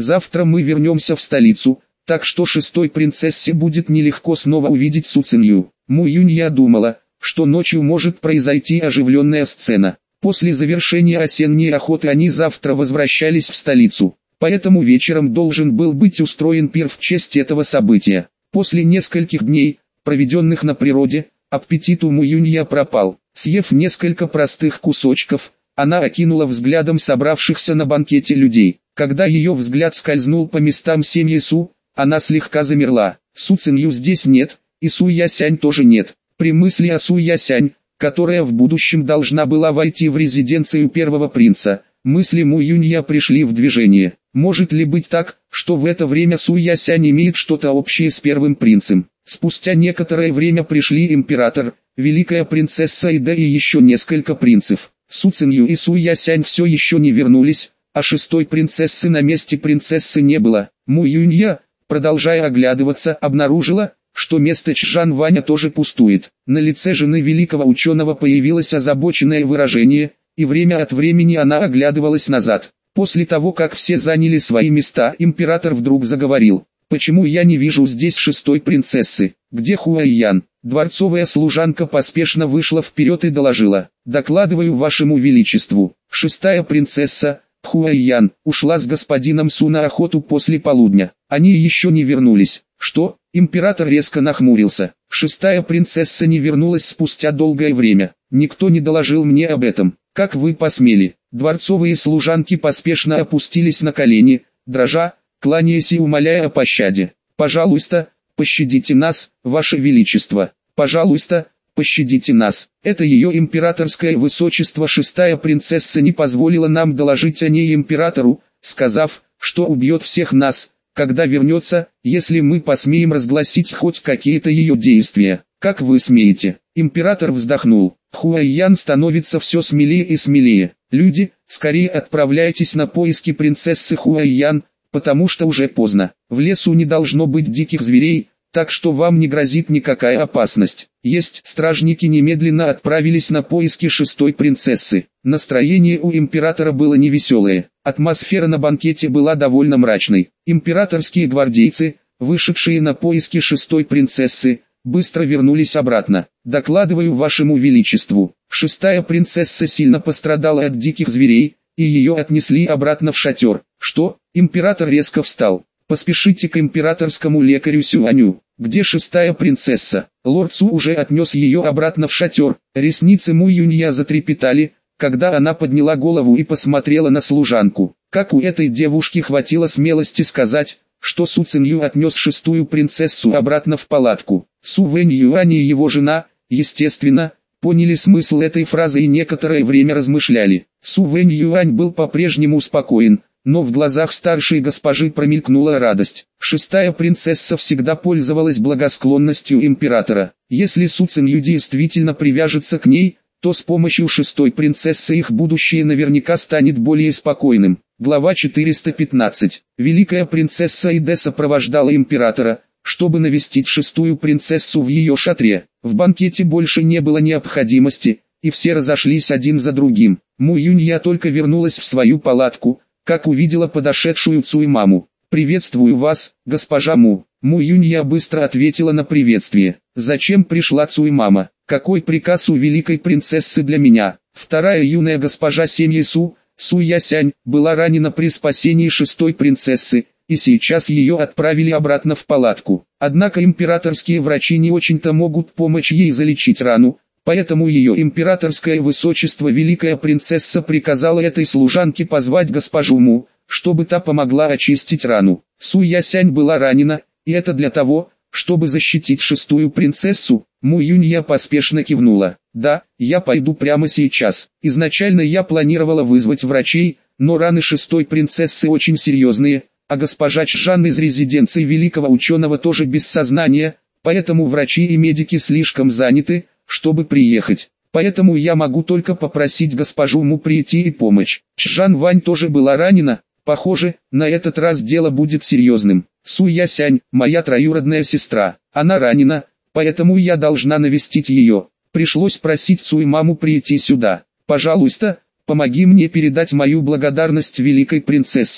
Завтра мы вернемся в столицу, так что шестой принцессе будет нелегко снова увидеть Су Цинью. Му Юнья думала, что ночью может произойти оживленная сцена. После завершения осенней охоты они завтра возвращались в столицу, поэтому вечером должен был быть устроен пир в честь этого события. После нескольких дней, проведенных на природе, аппетит у Му Юнья пропал. Съев несколько простых кусочков, она окинула взглядом собравшихся на банкете людей. Когда ее взгляд скользнул по местам семьи Су, она слегка замерла. Су Цинью здесь нет, и Су Ясянь тоже нет. При мысли о Су Ясянь, которая в будущем должна была войти в резиденцию первого принца, мысли Му Юнья пришли в движение. Может ли быть так, что в это время Су Ясянь имеет что-то общее с первым принцем? Спустя некоторое время пришли император, великая принцесса Ида и еще несколько принцев. Су Цинью и Су Ясянь все еще не вернулись, а шестой принцессы на месте принцессы не было. Му Юнья, продолжая оглядываться, обнаружила, что место Чжан Ваня тоже пустует. На лице жены великого ученого появилось озабоченное выражение, и время от времени она оглядывалась назад. После того, как все заняли свои места, император вдруг заговорил. «Почему я не вижу здесь шестой принцессы? Где Хуайян?» Дворцовая служанка поспешно вышла вперед и доложила. «Докладываю вашему величеству, шестая принцесса, Хуайян, ушла с господином Су на охоту после полудня. Они еще не вернулись». «Что?» Император резко нахмурился. «Шестая принцесса не вернулась спустя долгое время. Никто не доложил мне об этом. Как вы посмели?» Дворцовые служанки поспешно опустились на колени, дрожа, кланяясь и умоляя о пощаде. «Пожалуйста, пощадите нас, ваше величество. Пожалуйста, пощадите нас». Это ее императорское высочество шестая принцесса не позволила нам доложить о ней императору, сказав, что убьет всех нас, когда вернется, если мы посмеем разгласить хоть какие-то ее действия. Как вы смеете? Император вздохнул. Хуайян становится все смелее и смелее. Люди, скорее отправляйтесь на поиски принцессы Хуайян, потому что уже поздно. В лесу не должно быть диких зверей, так что вам не грозит никакая опасность. Есть стражники немедленно отправились на поиски шестой принцессы. Настроение у императора было невеселое. Атмосфера на банкете была довольно мрачной. Императорские гвардейцы, вышедшие на поиски шестой принцессы, быстро вернулись обратно. «Докладываю вашему величеству, шестая принцесса сильно пострадала от диких зверей, и ее отнесли обратно в шатер». «Что?» Император резко встал. «Поспешите к императорскому лекарю Сюаню». «Где шестая принцесса?» Лорд Су уже отнес ее обратно в шатер. Ресницы Му Юнья затрепетали, когда она подняла голову и посмотрела на служанку. Как у этой девушки хватило смелости сказать, что Су Цинью отнес шестую принцессу обратно в палатку. Су Вэнь Юань и его жена, естественно, поняли смысл этой фразы и некоторое время размышляли. Су Вэнь Юань был по-прежнему спокоен, но в глазах старшей госпожи промелькнула радость. Шестая принцесса всегда пользовалась благосклонностью императора. Если Су Цинью действительно привяжется к ней, то с помощью шестой принцессы их будущее наверняка станет более спокойным. Глава 415. Великая принцесса Иде сопровождала императора, чтобы навестить шестую принцессу в ее шатре. В банкете больше не было необходимости, и все разошлись один за другим. Му Юнья только вернулась в свою палатку, как увидела подошедшую Цуй маму. «Приветствую вас, госпожа Му». Му Юнья быстро ответила на приветствие. «Зачем пришла Цуй мама? Какой приказ у великой принцессы для меня?» Вторая юная госпожа семьи Су, Су Ясянь, была ранена при спасении шестой принцессы, и сейчас ее отправили обратно в палатку. Однако императорские врачи не очень-то могут помочь ей залечить рану, поэтому ее императорское высочество великая принцесса приказала этой служанке позвать госпожу Му, чтобы та помогла очистить рану. Су Ясянь была ранена, и это для того, чтобы защитить шестую принцессу. Му Юнья поспешно кивнула. «Да, я пойду прямо сейчас. Изначально я планировала вызвать врачей, но раны шестой принцессы очень серьезные, а госпожа Чжан из резиденции великого ученого тоже без сознания, поэтому врачи и медики слишком заняты, чтобы приехать. Поэтому я могу только попросить госпожу Му прийти и помочь». Чжан Вань тоже была ранена. Похоже, на этот раз дело будет серьезным. Су Ясянь, моя троюродная сестра, она ранена, поэтому я должна навестить ее. Пришлось просить Цуй маму прийти сюда. Пожалуйста, помоги мне передать мою благодарность великой принцессе.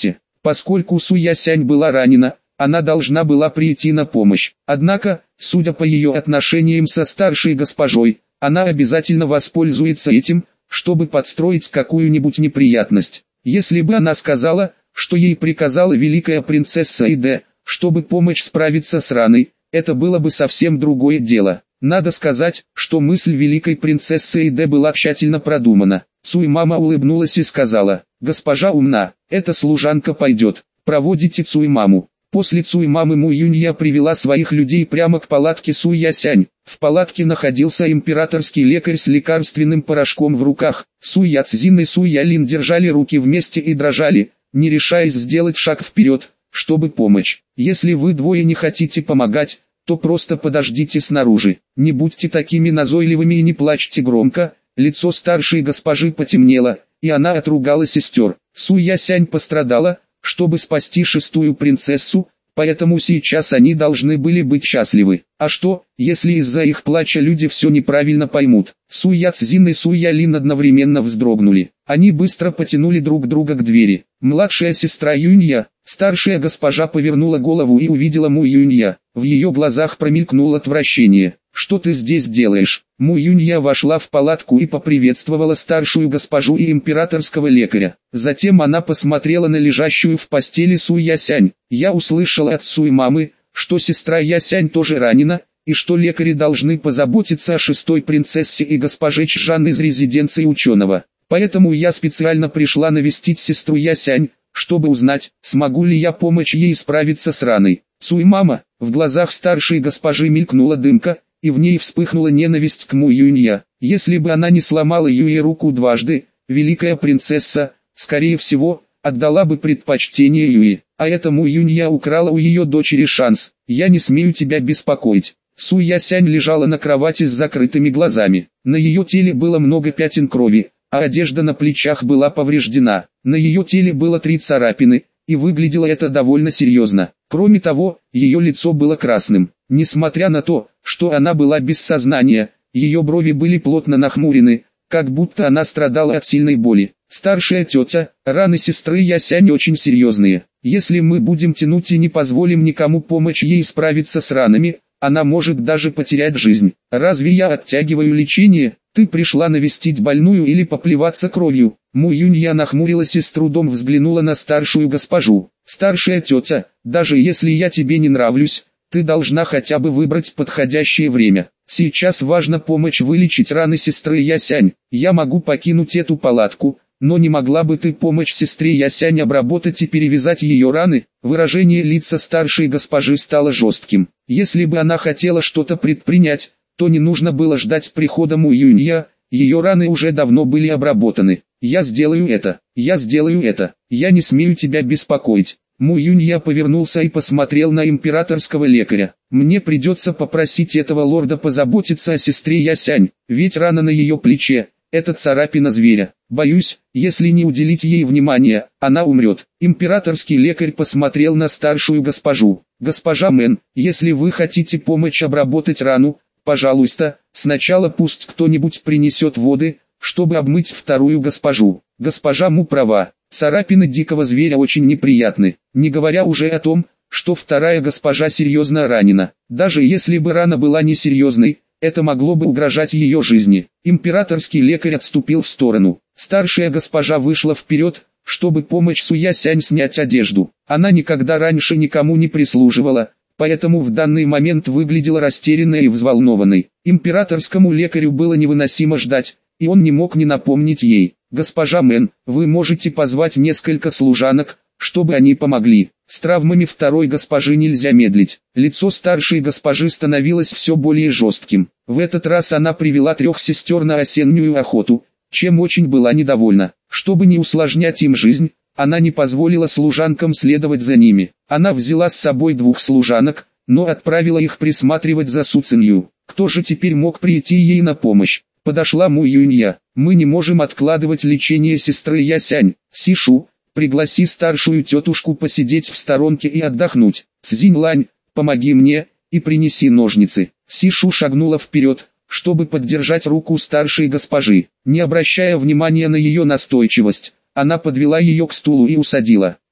Поскольку Су Ясянь была ранена, она должна была прийти на помощь. Однако, судя по ее отношениям со старшей госпожой, она обязательно воспользуется этим, чтобы подстроить какую-нибудь неприятность. Если бы она сказала, что ей приказала великая принцесса Иде, чтобы помочь справиться с раной, это было бы совсем другое дело. Надо сказать, что мысль великой принцессы Иде была тщательно продумана. Цуймама улыбнулась и сказала: «Госпожа умна, эта служанка пойдет, проводите Цуймаму». После Цуймамы Му Юнья привела своих людей прямо к палатке Су Ясянь. В палатке находился императорский лекарь с лекарственным порошком в руках. Су Яцзин и Су Ялин держали руки вместе и дрожали, не решаясь сделать шаг вперед, чтобы помочь. Если вы двое не хотите помогать, то просто подождите снаружи. Не будьте такими назойливыми и не плачьте громко. Лицо старшей госпожи потемнело, и она отругала сестер. Су Ясянь пострадала, чтобы спасти шестую принцессу, поэтому сейчас они должны были быть счастливы. А что, если из-за их плача люди все неправильно поймут? Су Яцзин и Су Ялин одновременно вздрогнули. Они быстро потянули друг друга к двери. Младшая сестра Юнья, старшая госпожа, повернула голову и увидела Му Юнья. В ее глазах промелькнуло отвращение. «Что ты здесь делаешь?» Му Юнья вошла в палатку и поприветствовала старшую госпожу и императорского лекаря. Затем она посмотрела на лежащую в постели Су Ясянь. «Я услышала от Цуймамы, что сестра Ясянь тоже ранена, и что лекари должны позаботиться о шестой принцессе и госпоже Чжан из резиденции ученого. Поэтому я специально пришла навестить сестру Ясянь, чтобы узнать, смогу ли я помочь ей справиться с раной». Цуймама, в глазах старшей госпожи мелькнула дымка, и в ней вспыхнула ненависть к Му Юнья. Если бы она не сломала Юе руку дважды, великая принцесса, скорее всего, отдала бы предпочтение Юе. А это Му Юнья украла у ее дочери шанс. «Я не смею тебя беспокоить». Су Ясянь лежала на кровати с закрытыми глазами. На ее теле было много пятен крови, а одежда на плечах была повреждена. На ее теле было 3 царапины, и выглядело это довольно серьезно. Кроме того, ее лицо было красным. Несмотря на то, что она была без сознания, ее брови были плотно нахмурены, как будто она страдала от сильной боли. «Старшая тетя, раны сестры Ясянь очень серьезные. Если мы будем тянуть и не позволим никому помочь ей справиться с ранами, она может даже потерять жизнь. Разве я оттягиваю лечение? Ты пришла навестить больную или поплеваться кровью?» Му Юнья нахмурилась и с трудом взглянула на старшую госпожу. «Старшая тетя, даже если я тебе не нравлюсь, ты должна хотя бы выбрать подходящее время. Сейчас важно помочь вылечить раны сестры Ясянь. Я могу покинуть эту палатку, но не могла бы ты помочь сестре Ясянь обработать и перевязать ее раны?» Выражение лица старшей госпожи стало жестким. Если бы она хотела что-то предпринять, то не нужно было ждать прихода Му Юнья, ее раны уже давно были обработаны. «Я сделаю это, я сделаю это, я не смею тебя беспокоить». Му Юнья повернулся и посмотрел на императорского лекаря. «Мне придется попросить этого лорда позаботиться о сестре Ясянь, ведь рана на ее плече – это царапина зверя. Боюсь, если не уделить ей внимания, она умрет». Императорский лекарь посмотрел на старшую госпожу. «Госпожа Мэн, если вы хотите помочь обработать рану, пожалуйста, сначала пусть кто-нибудь принесет воды, чтобы обмыть вторую госпожу». Госпожа Му права. Царапины дикого зверя очень неприятны, не говоря уже о том, что вторая госпожа серьезно ранена. Даже если бы рана была несерьезной, это могло бы угрожать ее жизни. Императорский лекарь отступил в сторону. Старшая госпожа вышла вперед, чтобы помочь Су Ясянь снять одежду. Она никогда раньше никому не прислуживала, поэтому в данный момент выглядела растерянной и взволнованной. Императорскому лекарю было невыносимо ждать, и он не мог не напомнить ей: «Госпожа Мэн, вы можете позвать несколько служанок, чтобы они помогли. С травмами второй госпожи нельзя медлить». Лицо старшей госпожи становилось все более жестким. В этот раз она привела 3 сестер на осеннюю охоту, чем очень была недовольна. Чтобы не усложнять им жизнь, она не позволила служанкам следовать за ними. Она взяла с собой 2 служанок, но отправила их присматривать за Су Цинью. Кто же теперь мог прийти ей на помощь? Подошла Му Юнья. «Мы не можем откладывать лечение сестры Ясянь. Сишу, пригласи старшую тетушку посидеть в сторонке и отдохнуть. Цзиньлань, помоги мне, и принеси ножницы». Сишу шагнула вперед, чтобы поддержать руку старшей госпожи. Не обращая внимания на ее настойчивость, она подвела ее к стулу и усадила.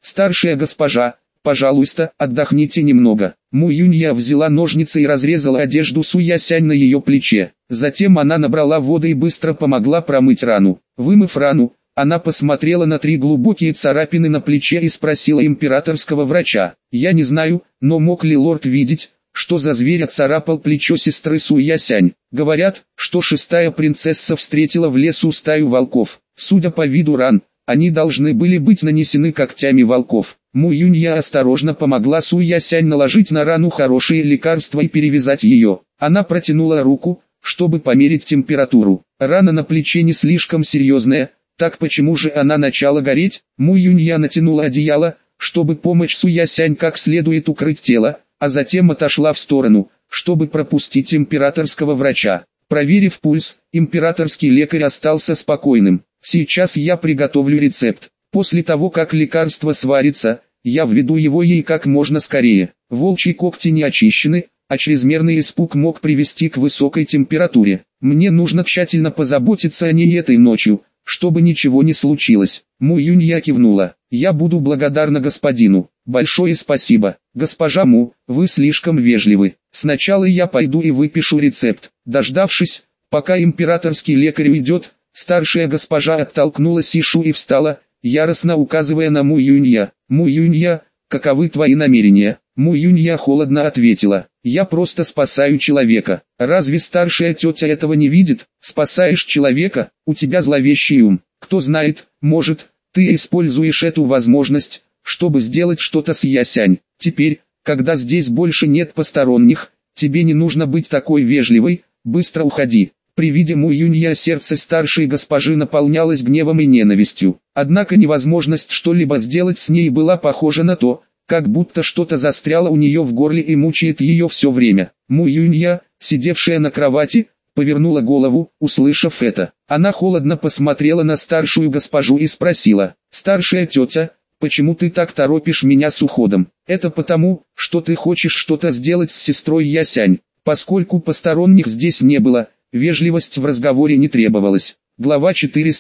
Старшая госпожа, пожалуйста, отдохните немного. Му Юнья взяла ножницы и разрезала одежду Су Ясянь на ее плече. Затем она набрала воды и быстро помогла промыть рану. Вымыв рану, она посмотрела на 3 глубокие царапины на плече и спросила императорского врача: «Я не знаю, но мог ли лорд видеть, что за зверь оцарапал плечо сестры Су Ясянь? Говорят, что 6-я принцесса встретила в лесу стаю волков. Судя по виду ран, они должны были быть нанесены когтями волков». Му Юнья осторожно помогла Су Ясянь наложить на рану хорошие лекарства и перевязать ее. Она протянула руку, чтобы померить температуру. Рана на плече не слишком серьезная, так почему же она начала гореть? Му Юнья натянула одеяло, чтобы помочь Су Ясянь как следует укрыть тело, а затем отошла в сторону, чтобы пропустить императорского врача. Проверив пульс, императорский лекарь остался спокойным. «Сейчас я приготовлю рецепт. После того, как лекарство сварится, я введу его ей как можно скорее». Волчьи когти не очищены, а чрезмерный испуг мог привести к высокой температуре. «Мне нужно тщательно позаботиться о ней этой ночью, чтобы ничего не случилось». Му Юнья кивнула. «Я буду благодарна господину. Большое спасибо. Госпожа Му, вы слишком вежливы. Сначала я пойду и выпишу рецепт». Дождавшись, пока императорский лекарь уйдет, старшая госпожа оттолкнула Сишу и встала, яростно указывая на Му Юнья. «Му Юнья, каковы твои намерения?» Му Юнья холодно ответила: «Я просто спасаю человека. Разве старшая тетя этого не видит? Спасаешь человека, у тебя зловещий ум. Кто знает, может, ты используешь эту возможность, чтобы сделать что-то с Ясянь. Теперь, когда здесь больше нет посторонних, тебе не нужно быть такой вежливой, быстро уходи». При виде Му Юнья сердце старшей госпожи наполнялось гневом и ненавистью. Однако невозможность что-либо сделать с ней была похожа на то, как будто что-то застряло у нее в горле и мучает ее все время. Му Юнья, сидевшая на кровати, повернула голову, услышав это. Она холодно посмотрела на старшую госпожу и спросила: «Старшая тетя, почему ты так торопишь меня с уходом?» «Это потому, что ты хочешь что-то сделать с сестрой Ясянь». Поскольку посторонних здесь не было, вежливость в разговоре не требовалась. Глава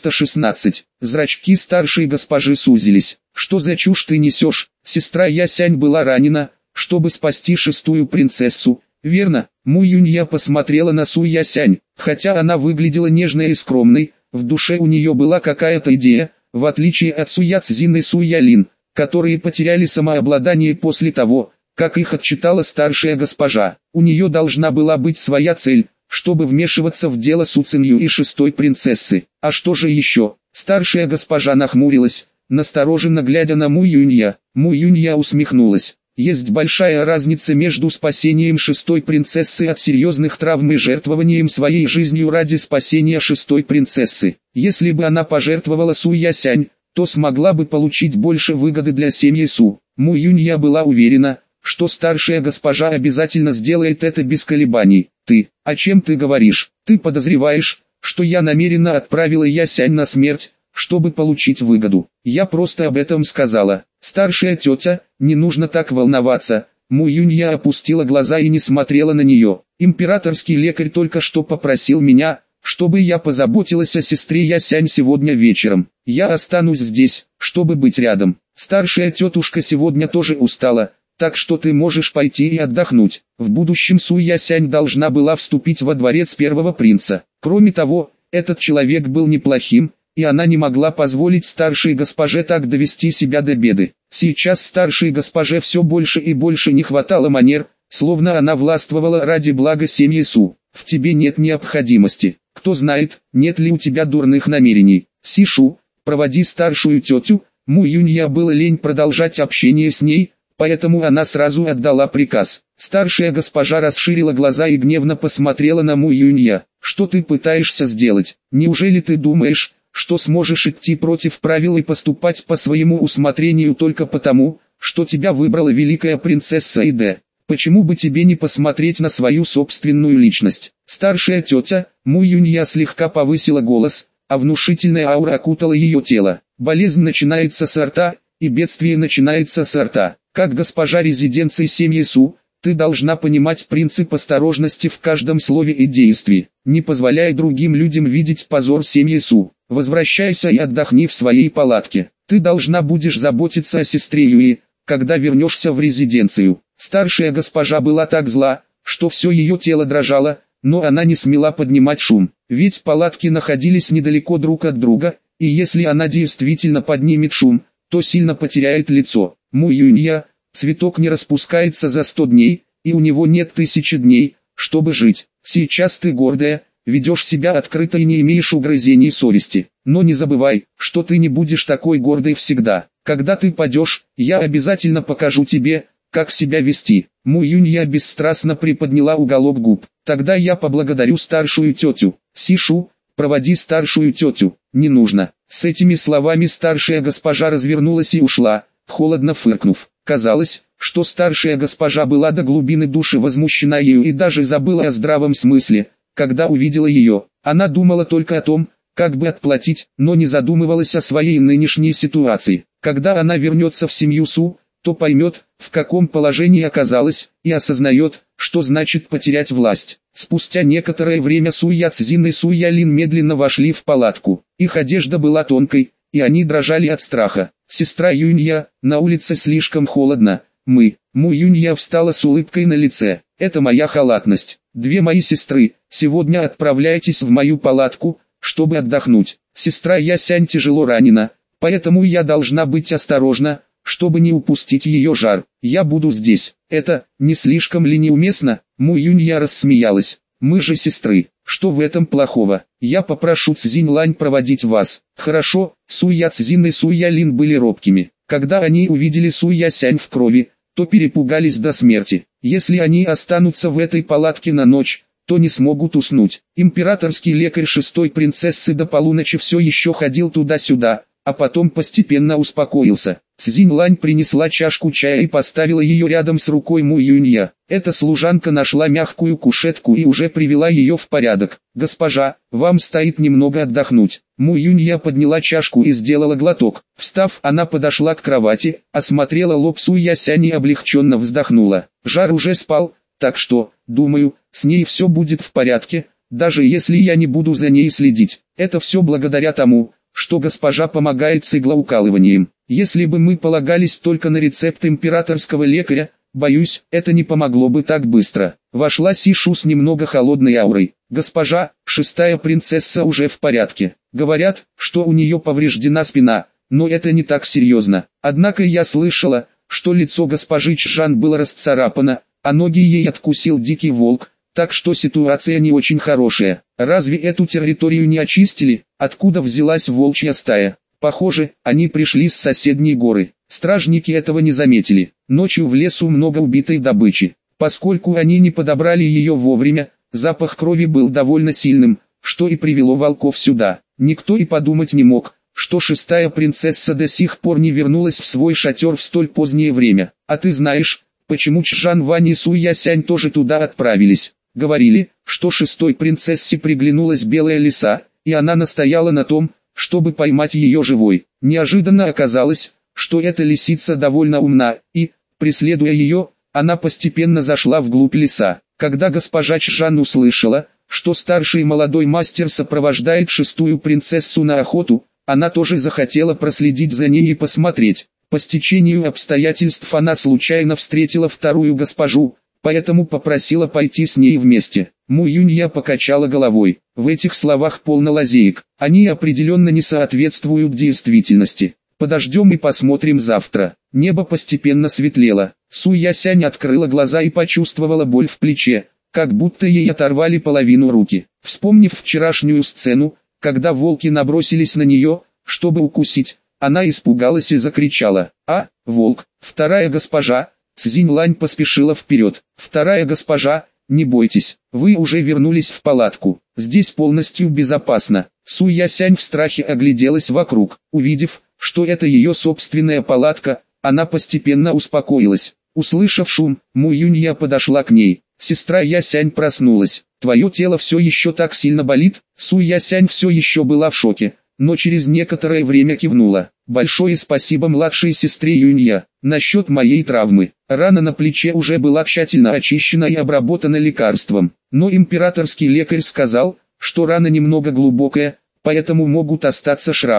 416. Зрачки старшей госпожи сузились. «Что за чушь ты несешь? Сестра Ясянь была ранена, чтобы спасти 6-ю принцессу, верно?» Му Юнья посмотрела на Су Ясянь. Хотя она выглядела нежной и скромной, в душе у нее была какая-то идея, в отличие от Су Яцзин и Су Ялин, которые потеряли самообладание после того, как их отчитала старшая госпожа. У нее должна была быть своя цель, чтобы вмешиваться в дело Су Цинью и 6-й принцессы. А что же еще? Старшая госпожа нахмурилась, настороженно глядя на Му Юнья. Му Юнья усмехнулась. Есть большая разница между спасением 6-й принцессы от серьезных травм и жертвованием своей жизнью ради спасения 6-й принцессы. Если бы она пожертвовала Су Ясянь, то смогла бы получить больше выгоды для семьи Су. Му Юнья была уверена, что старшая госпожа обязательно сделает это без колебаний. «Ты, о чем ты говоришь? Ты подозреваешь, что я намеренно отправила Ясянь на смерть, чтобы получить выгоду?» «Я просто об этом сказала». «Старшая тетя, не нужно так волноваться». Му Юнья опустила глаза и не смотрела на нее. «Императорский лекарь только что попросил меня, чтобы я позаботилась о сестре Ясянь сегодня вечером. Я останусь здесь, чтобы быть рядом. Старшая тетушка сегодня тоже устала, так что ты можешь пойти и отдохнуть». В будущем Су Ясянь должна была вступить во дворец первого принца. Кроме того, этот человек был неплохим, и она не могла позволить старшей госпоже так довести себя до беды. Сейчас старшей госпоже все больше и больше не хватало манер, словно она властвовала ради блага семьи Су. «В тебе нет необходимости. Кто знает, нет ли у тебя дурных намерений. Сишу, проводи старшую тетю». Му Юнья было лень продолжать общение с ней, поэтому она сразу отдала приказ. Старшая госпожа расширила глаза и гневно посмотрела на Му Юнья. «Что ты пытаешься сделать? Неужели ты думаешь, что сможешь идти против правил и поступать по своему усмотрению только потому, что тебя выбрала великая принцесса Иде? Почему бы тебе не посмотреть на свою собственную личность?» Старшая тетя, Му Юнья слегка повысила голос, а внушительная аура окутала ее тело. «Болезнь начинается с рта, и бедствие начинается с рта. Как госпожа резиденции семьи Су, ты должна понимать принцип осторожности в каждом слове и действии. Не позволяй другим людям видеть позор семьи Су. Возвращайся и отдохни в своей палатке. Ты должна будешь заботиться о сестре Юи, когда вернешься в резиденцию. Старшая госпожа была так зла, что все ее тело дрожало, но она не смела поднимать шум, ведь палатки находились недалеко друг от друга, и если она действительно поднимет шум, то сильно потеряет лицо. Му Юнья, цветок не распускается за 100 дней, и у него нет 1000 дней, чтобы жить. Сейчас ты гордая, ведешь себя открыто и не имеешь угрызений совести. Но не забывай, что ты не будешь такой гордой всегда. Когда ты падешь, я обязательно покажу тебе, как себя вести. Му Юнья бесстрастно приподняла уголок губ. Тогда я поблагодарю старшую тетю. Сишу, проводи старшую тетю. Не нужно. С этими словами старшая госпожа развернулась и ушла, холодно фыркнув. Казалось, что старшая госпожа была до глубины души возмущена ею и даже забыла о здравом смысле. Когда увидела ее, она думала только о том, как бы отплатить, но не задумывалась о своей нынешней ситуации. Когда она вернется в семью Су, то поймет, в каком положении оказалась, и осознает, что значит потерять власть. Спустя некоторое время Су Яцзин и Су Ялин медленно вошли в палатку. Их одежда была тонкой, и они дрожали от страха. «Сестра Юнья, на улице слишком холодно, Му Юнья встала с улыбкой на лице. «Это моя халатность. Две мои сестры, сегодня отправляйтесь в мою палатку, чтобы отдохнуть. Сестра Ясянь тяжело ранена, поэтому я должна быть осторожна, чтобы не упустить ее жар. Я буду здесь. Это, не слишком ли неуместно?» Му Юнья рассмеялась. «Мы же сестры. Что в этом плохого? Я попрошу Цзинь Лань проводить вас». «Хорошо». Су Яцзин и Су Ялин были робкими. Когда они увидели Су Ясянь в крови, то перепугались до смерти. Если они останутся в этой палатке на ночь, то не смогут уснуть. Императорский лекарь шестой принцессы до полуночи все еще ходил туда-сюда, а потом постепенно успокоился. Цзинь Лань принесла чашку чая и поставила ее рядом с рукой Му Юнья. Эта служанка нашла мягкую кушетку и уже привела ее в порядок. «Госпожа, вам стоит немного отдохнуть». Му Юнья подняла чашку и сделала глоток. Встав, она подошла к кровати, осмотрела лоб Су Ясянь и облегченно вздохнула. Жар уже спал, так что, думаю, с ней все будет в порядке, даже если я не буду за ней следить. Это все благодаря тому, что госпожа помогает с иглоукалыванием. Если бы мы полагались только на рецепт императорского лекаря, боюсь, это не помогло бы так быстро. Вошла Сишу с немного холодной аурой. «Госпожа, шестая принцесса уже в порядке. Говорят, что у нее повреждена спина, но это не так серьезно. Однако я слышала, что лицо госпожи Чжан было расцарапано, а ноги ей откусил дикий волк, так что ситуация не очень хорошая. Разве эту территорию не очистили? Откуда взялась волчья стая? Похоже, они пришли с соседней горы. Стражники этого не заметили. Ночью в лесу много убитой добычи. Поскольку они не подобрали ее вовремя, запах крови был довольно сильным, что и привело волков сюда. Никто и подумать не мог, что шестая принцесса до сих пор не вернулась в свой шатер в столь позднее время. А ты знаешь, почему Чжан Вань и Су Ясянь тоже туда отправились? Говорили, что шестой принцессе приглянулась белая лиса, и она настояла на том, чтобы поймать ее живой. Неожиданно оказалось, что эта лисица довольно умна, и, преследуя ее, она постепенно зашла вглубь леса. Когда госпожа Чжан услышала, что старший молодой мастер сопровождает шестую принцессу на охоту, она тоже захотела проследить за ней и посмотреть. По стечению обстоятельств она случайно встретила вторую госпожу, поэтому попросила пойти с ней вместе. Му Юнья покачала головой. В этих словах полно лазеек. Они определенно не соответствуют действительности. Подождем и посмотрим завтра. Небо постепенно светлело. Су Ясянь открыла глаза и почувствовала боль в плече, как будто ей оторвали половину руки. Вспомнив вчерашнюю сцену, когда волки набросились на нее, чтобы укусить, она испугалась и закричала: «А, волк!» Вторая госпожа, Цзинь Лань поспешила вперед. «Вторая госпожа, не бойтесь, вы уже вернулись в палатку, здесь полностью безопасно». Су Ясянь в страхе огляделась вокруг. Увидев, что это ее собственная палатка, она постепенно успокоилась. Услышав шум, Му Юнья подошла к ней. «Сестра Ясянь проснулась. Твое тело все еще так сильно болит?» Су Ясянь все еще была в шоке, но через некоторое время кивнула. «Большое спасибо младшей сестре Юнья. Насчет моей травмы. Рана на плече уже была тщательно очищена и обработана лекарством. Но императорский лекарь сказал, что рана немного глубокая, поэтому могут остаться шрамы.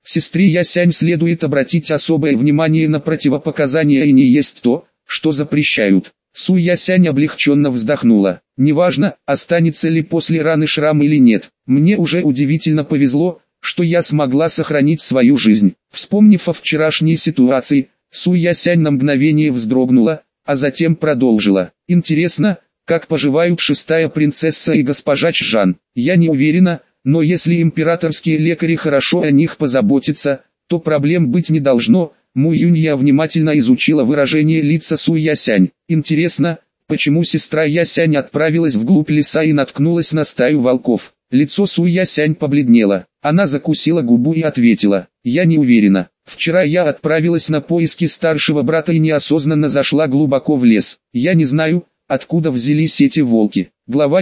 Сестре Ясянь следует обратить особое внимание на противопоказания и не есть то, что запрещают. Су Ясянь облегченно вздохнула. Неважно, останется ли после раны шрам или нет, мне уже удивительно повезло, что я смогла сохранить свою жизнь. Вспомнив о вчерашней ситуации, Су Ясянь на мгновение вздрогнула, а затем продолжила. Интересно, как поживают шестая принцесса и госпожа Чжан? Я не уверена, но если императорские лекари хорошо о них позаботятся, то проблем быть не должно. Му Юнья внимательно изучила выражение лица Су Ясянь. Интересно, почему сестра Ясянь отправилась вглубь леса и наткнулась на стаю волков? Лицо Су Ясянь побледнело. Она закусила губу и ответила: «Я не уверена. Вчера я отправилась на поиски старшего брата и неосознанно зашла глубоко в лес. Я не знаю, откуда взялись эти волки». Глава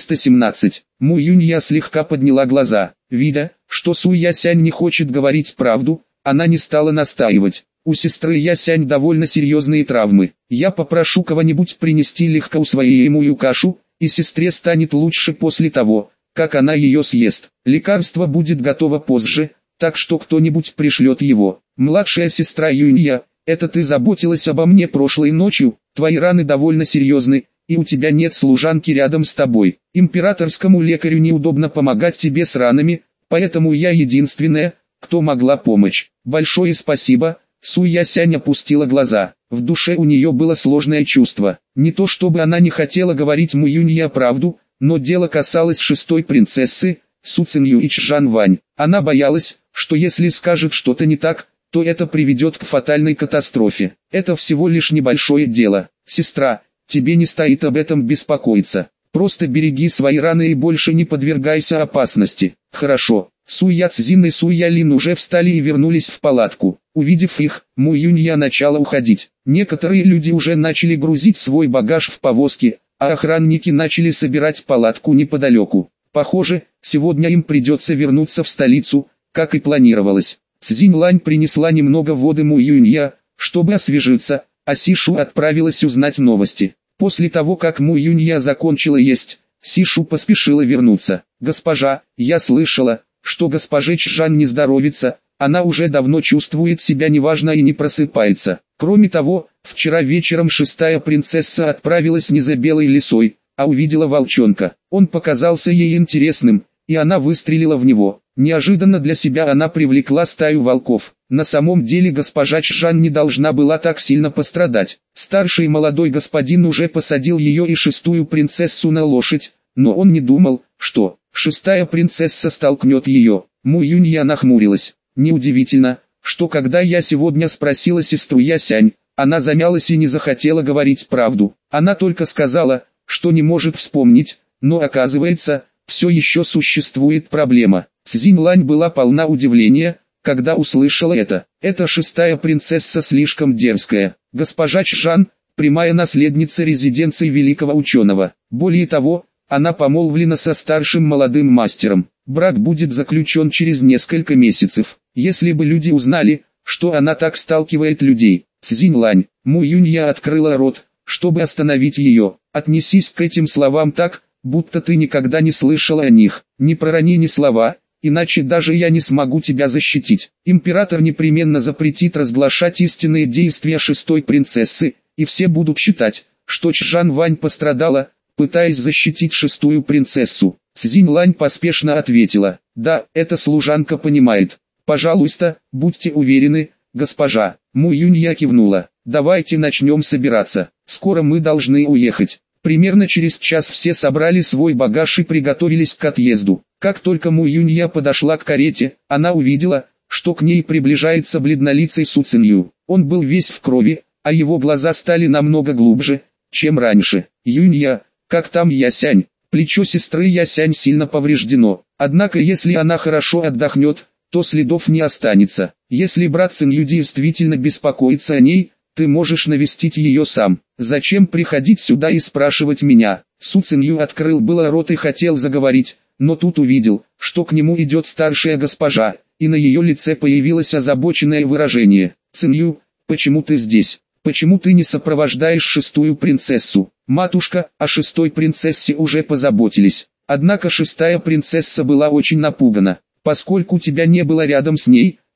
417. Му Юнья слегка подняла глаза. Видя, что Су Ясянь не хочет говорить правду, она не стала настаивать. У сестры Ясянь довольно серьезные травмы. Я попрошу кого-нибудь принести легкоусвояемую кашу, и сестре станет лучше после того, как она ее съест. Лекарство будет готово позже, так что кто-нибудь пришлет его. Младшая сестра Юнья, это ты заботилась обо мне прошлой ночью, твои раны довольно серьезны, и у тебя нет служанки рядом с тобой. Императорскому лекарю неудобно помогать тебе с ранами, поэтому я единственная, кто могла помочь. Большое спасибо. Су Ясянь опустила глаза. В душе у нее было сложное чувство. Не то чтобы она не хотела говорить Му Юнья правду, но дело касалось шестой принцессы, Су Цинью и Чжан Вань. Она боялась, что если скажет что-то не так, то это приведет к фатальной катастрофе. Это всего лишь небольшое дело. Сестра, тебе не стоит об этом беспокоиться. Просто береги свои раны и больше не подвергайся опасности. Хорошо. Су Яцзин и Су Ялин уже встали и вернулись в палатку. Увидев их, Му Юнья начала уходить. Некоторые люди уже начали грузить свой багаж в повозки, а охранники начали собирать палатку неподалеку. Похоже, сегодня им придется вернуться в столицу, как и планировалось. Цзинь Лань принесла немного воды Му Юнья, чтобы освежиться, а Сишу отправилась узнать новости. После того, как Му Юнья закончила есть, Сишу поспешила вернуться. «Госпожа, я слышала, что госпоже Чжан не здоровится, она уже давно чувствует себя неважно и не просыпается. Кроме того, вчера вечером шестая принцесса отправилась не за белой лисой, а увидела волчонка. Он показался ей интересным, и она выстрелила в него. Неожиданно для себя она привлекла стаю волков. На самом деле госпожа Чжан не должна была так сильно пострадать. Старший молодой господин уже посадил ее и шестую принцессу на лошадь, но он не думал, что шестая принцесса столкнет ее. Му Юнья нахмурилась. Неудивительно, что когда я сегодня спросила сестру Ясянь, она замялась и не захотела говорить правду. Она только сказала, что не может вспомнить, но оказывается, все еще существует проблема. Цзинь Лань была полна удивления, когда услышала это. Эта шестая принцесса слишком дерзкая. Госпожа Чжан, прямая наследница резиденции великого ученого. Более того, она помолвлена со старшим молодым мастером. Брак будет заключен через несколько месяцев. Если бы люди узнали, что она так сталкивает людей. Цзинь Лань, Му Юнья открыла рот, чтобы остановить ее. Отнесись к этим словам так, будто ты никогда не слышала о них. Не пророни ни слова, иначе даже я не смогу тебя защитить. Император непременно запретит разглашать истинные действия шестой принцессы, и все будут считать, что Чжан Вань пострадала, пытаясь защитить шестую принцессу. Цзинь Лань поспешно ответила: «Да, эта служанка понимает. Пожалуйста, будьте уверены, госпожа». Му Юнья кивнула. «Давайте начнем собираться. Скоро мы должны уехать». Примерно через час все собрали свой багаж и приготовились к отъезду. Как только Му Юнья подошла к карете, она увидела, что к ней приближается бледнолицый Су Цинью. Он был весь в крови, а его глаза стали намного глубже, чем раньше. «Юнья, как там Ясянь?» Плечо сестры Ясянь сильно повреждено. Однако если она хорошо отдохнет, то следов не останется. Если брат Цинью действительно беспокоится о ней, ты можешь навестить ее сам. Зачем приходить сюда и спрашивать меня? Су Цинью открыл было рот и хотел заговорить, но тут увидел, что к нему идет старшая госпожа, и на ее лице появилось озабоченное выражение. «Цинью, почему ты здесь? Почему ты не сопровождаешь шестую принцессу?» «Матушка, о шестой принцессе уже позаботились». Однако шестая принцесса была очень напугана. «Поскольку тебя не было рядом с ней,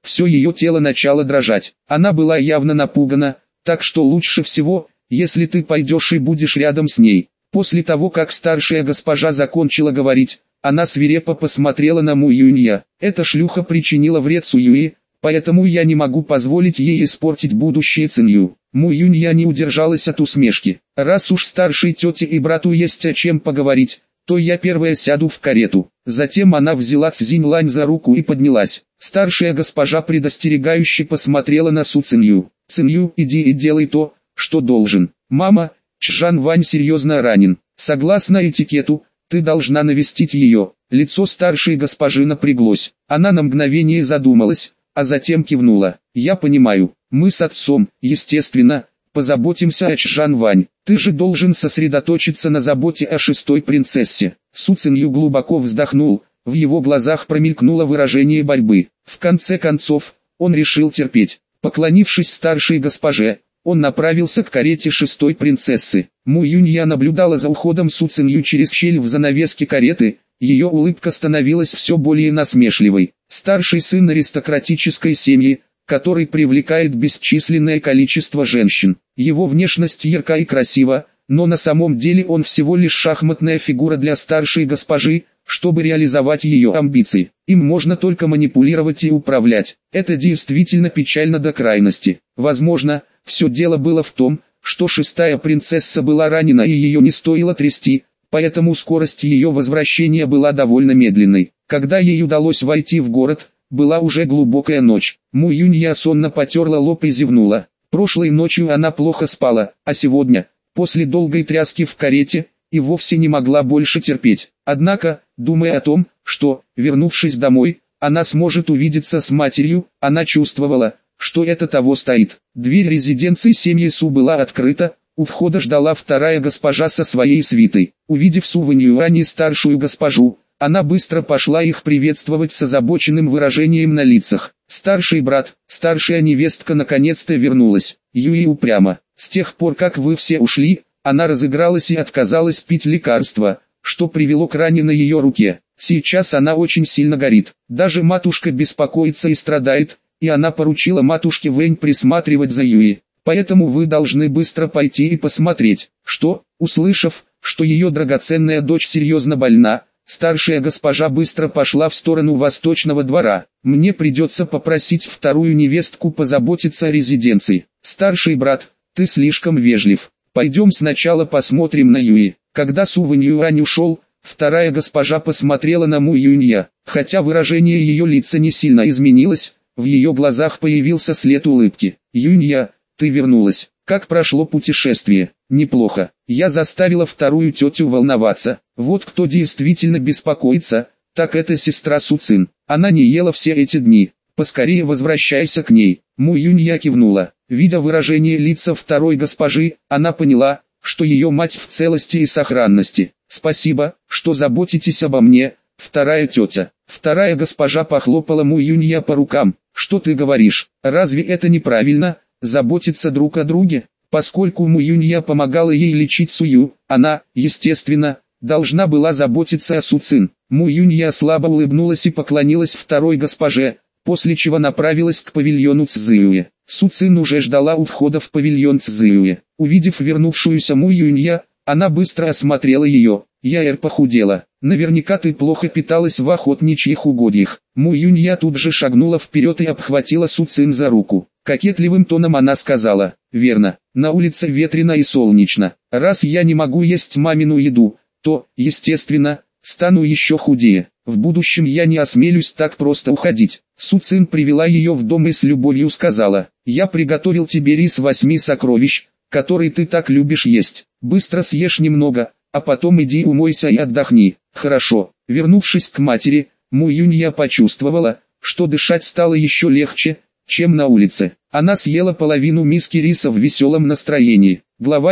все ее тело начало дрожать. Она была явно напугана, так что лучше всего, если ты пойдешь и будешь рядом с ней. После того, как старшая госпожа закончила говорить, она свирепо посмотрела на Му Юнья. Эта шлюха причинила вред Суюи, поэтому я не могу позволить ей испортить будущее Цинью. Му Юнья не удержалась от усмешки. Раз уж старшей тете и брату есть о чем поговорить, то я первая сяду в карету. Затем она взяла Цзинь Лань за руку и поднялась. Старшая госпожа предостерегающе посмотрела на Су Цинью. Цинью, иди и делай то, что должен. Мама, Чжан Вань серьезно ранен. Согласно этикету, ты должна навестить ее. Лицо старшей госпожи напряглось. Она на мгновение задумалась, а затем кивнула. Я понимаю, мы с отцом, естественно, позаботимся о Чжан Вань. Ты же должен сосредоточиться на заботе о шестой принцессе. Су Цинью глубоко вздохнул, в его глазах промелькнуло выражение борьбы. В конце концов, он решил терпеть. Поклонившись старшей госпоже, он направился к карете шестой принцессы. Му Юнья наблюдала за уходом Су Цинью через щель в занавеске кареты, ее улыбка становилась все более насмешливой. Старший сын аристократической семьи, который привлекает бесчисленное количество женщин. Его внешность ярка и красива, но на самом деле он всего лишь шахматная фигура для старшей госпожи, чтобы реализовать ее амбиции. Им можно только манипулировать и управлять. Это действительно печально до крайности. Возможно, все дело было в том, что шестая принцесса была ранена и ее не стоило трясти, поэтому скорость ее возвращения была довольно медленной. Когда ей удалось войти в город, была уже глубокая ночь. Му Юнья сонно потерла лоб и зевнула. Прошлой ночью она плохо спала, а сегодня, после долгой тряски в карете, и вовсе не могла больше терпеть. Однако, думая о том, что, вернувшись домой, она сможет увидеться с матерью, она чувствовала, что это того стоит. Дверь резиденции семьи Су была открыта, у входа ждала вторая госпожа со своей свитой. Увидев Су Вэньюань и старшую госпожу, она быстро пошла их приветствовать с озабоченным выражением на лицах. Старший брат, старшая невестка наконец-то вернулась. Юи упрямо. С тех пор как вы все ушли, она разыгралась и отказалась пить лекарство, что привело к ране на ее руке. Сейчас она очень сильно горит. Даже матушка беспокоится и страдает, и она поручила матушке Вэнь присматривать за Юи. Поэтому вы должны быстро пойти и посмотреть, что, услышав, что ее драгоценная дочь серьезно больна, старшая госпожа быстро пошла в сторону восточного двора. Мне придется попросить вторую невестку позаботиться о резиденции. Старший брат, ты слишком вежлив. Пойдем сначала посмотрим на Юи. Когда Су Вэньюань ушел, вторая госпожа посмотрела на Му Юнья. Хотя выражение ее лица не сильно изменилось, в ее глазах появился след улыбки. Юнья, ты вернулась. Как прошло путешествие? Неплохо. Я заставила вторую тетю волноваться. Вот кто действительно беспокоится, так это сестра Су Цин. Она не ела все эти дни. Поскорее возвращайся к ней. Му Юнья кивнула. Видя выражение лица второй госпожи, она поняла, что ее мать в целости и сохранности. Спасибо, что заботитесь обо мне, вторая тетя. Вторая госпожа похлопала Му Юнья по рукам. Что ты говоришь? Разве это неправильно? Заботиться друг о друге? Поскольку Му Юнья помогала ей лечить Сую, она, естественно, должна была заботиться о Су Цин. Му Юнья слабо улыбнулась и поклонилась второй госпоже, после чего направилась к павильону Цзюэ. Су Цин уже ждала у входа в павильон Цзюэ. Увидев вернувшуюся Му Юнья, она быстро осмотрела ее. Яэр похудела. Наверняка ты плохо питалась в охотничьих угодьях. Му Юнья тут же шагнула вперед и обхватила Су Цин за руку. Кокетливым тоном она сказала: верно, на улице ветрено и солнечно. Раз я не могу есть мамину еду, то, естественно, стану еще худее. В будущем я не осмелюсь так просто уходить. Су Цин привела ее в дом и с любовью сказала: я приготовил тебе рис 8 сокровищ, который ты так любишь есть. Быстро съешь немного, а потом иди умойся и отдохни. Хорошо. Вернувшись к матери, Му Юнья почувствовала, что дышать стало еще легче, чем на улице. Она съела половину миски риса в веселом настроении. Глава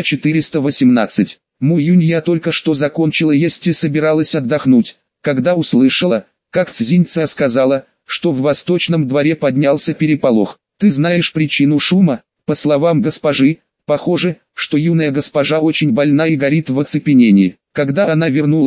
418. Му Юнья только что закончила есть и собиралась отдохнуть, когда услышала, как Цзиньца сказала, что в восточном дворе поднялся переполох. Ты знаешь причину шума? По словам госпожи, похоже, что юная госпожа очень больна и горит в оцепенении. Когда она вернулась,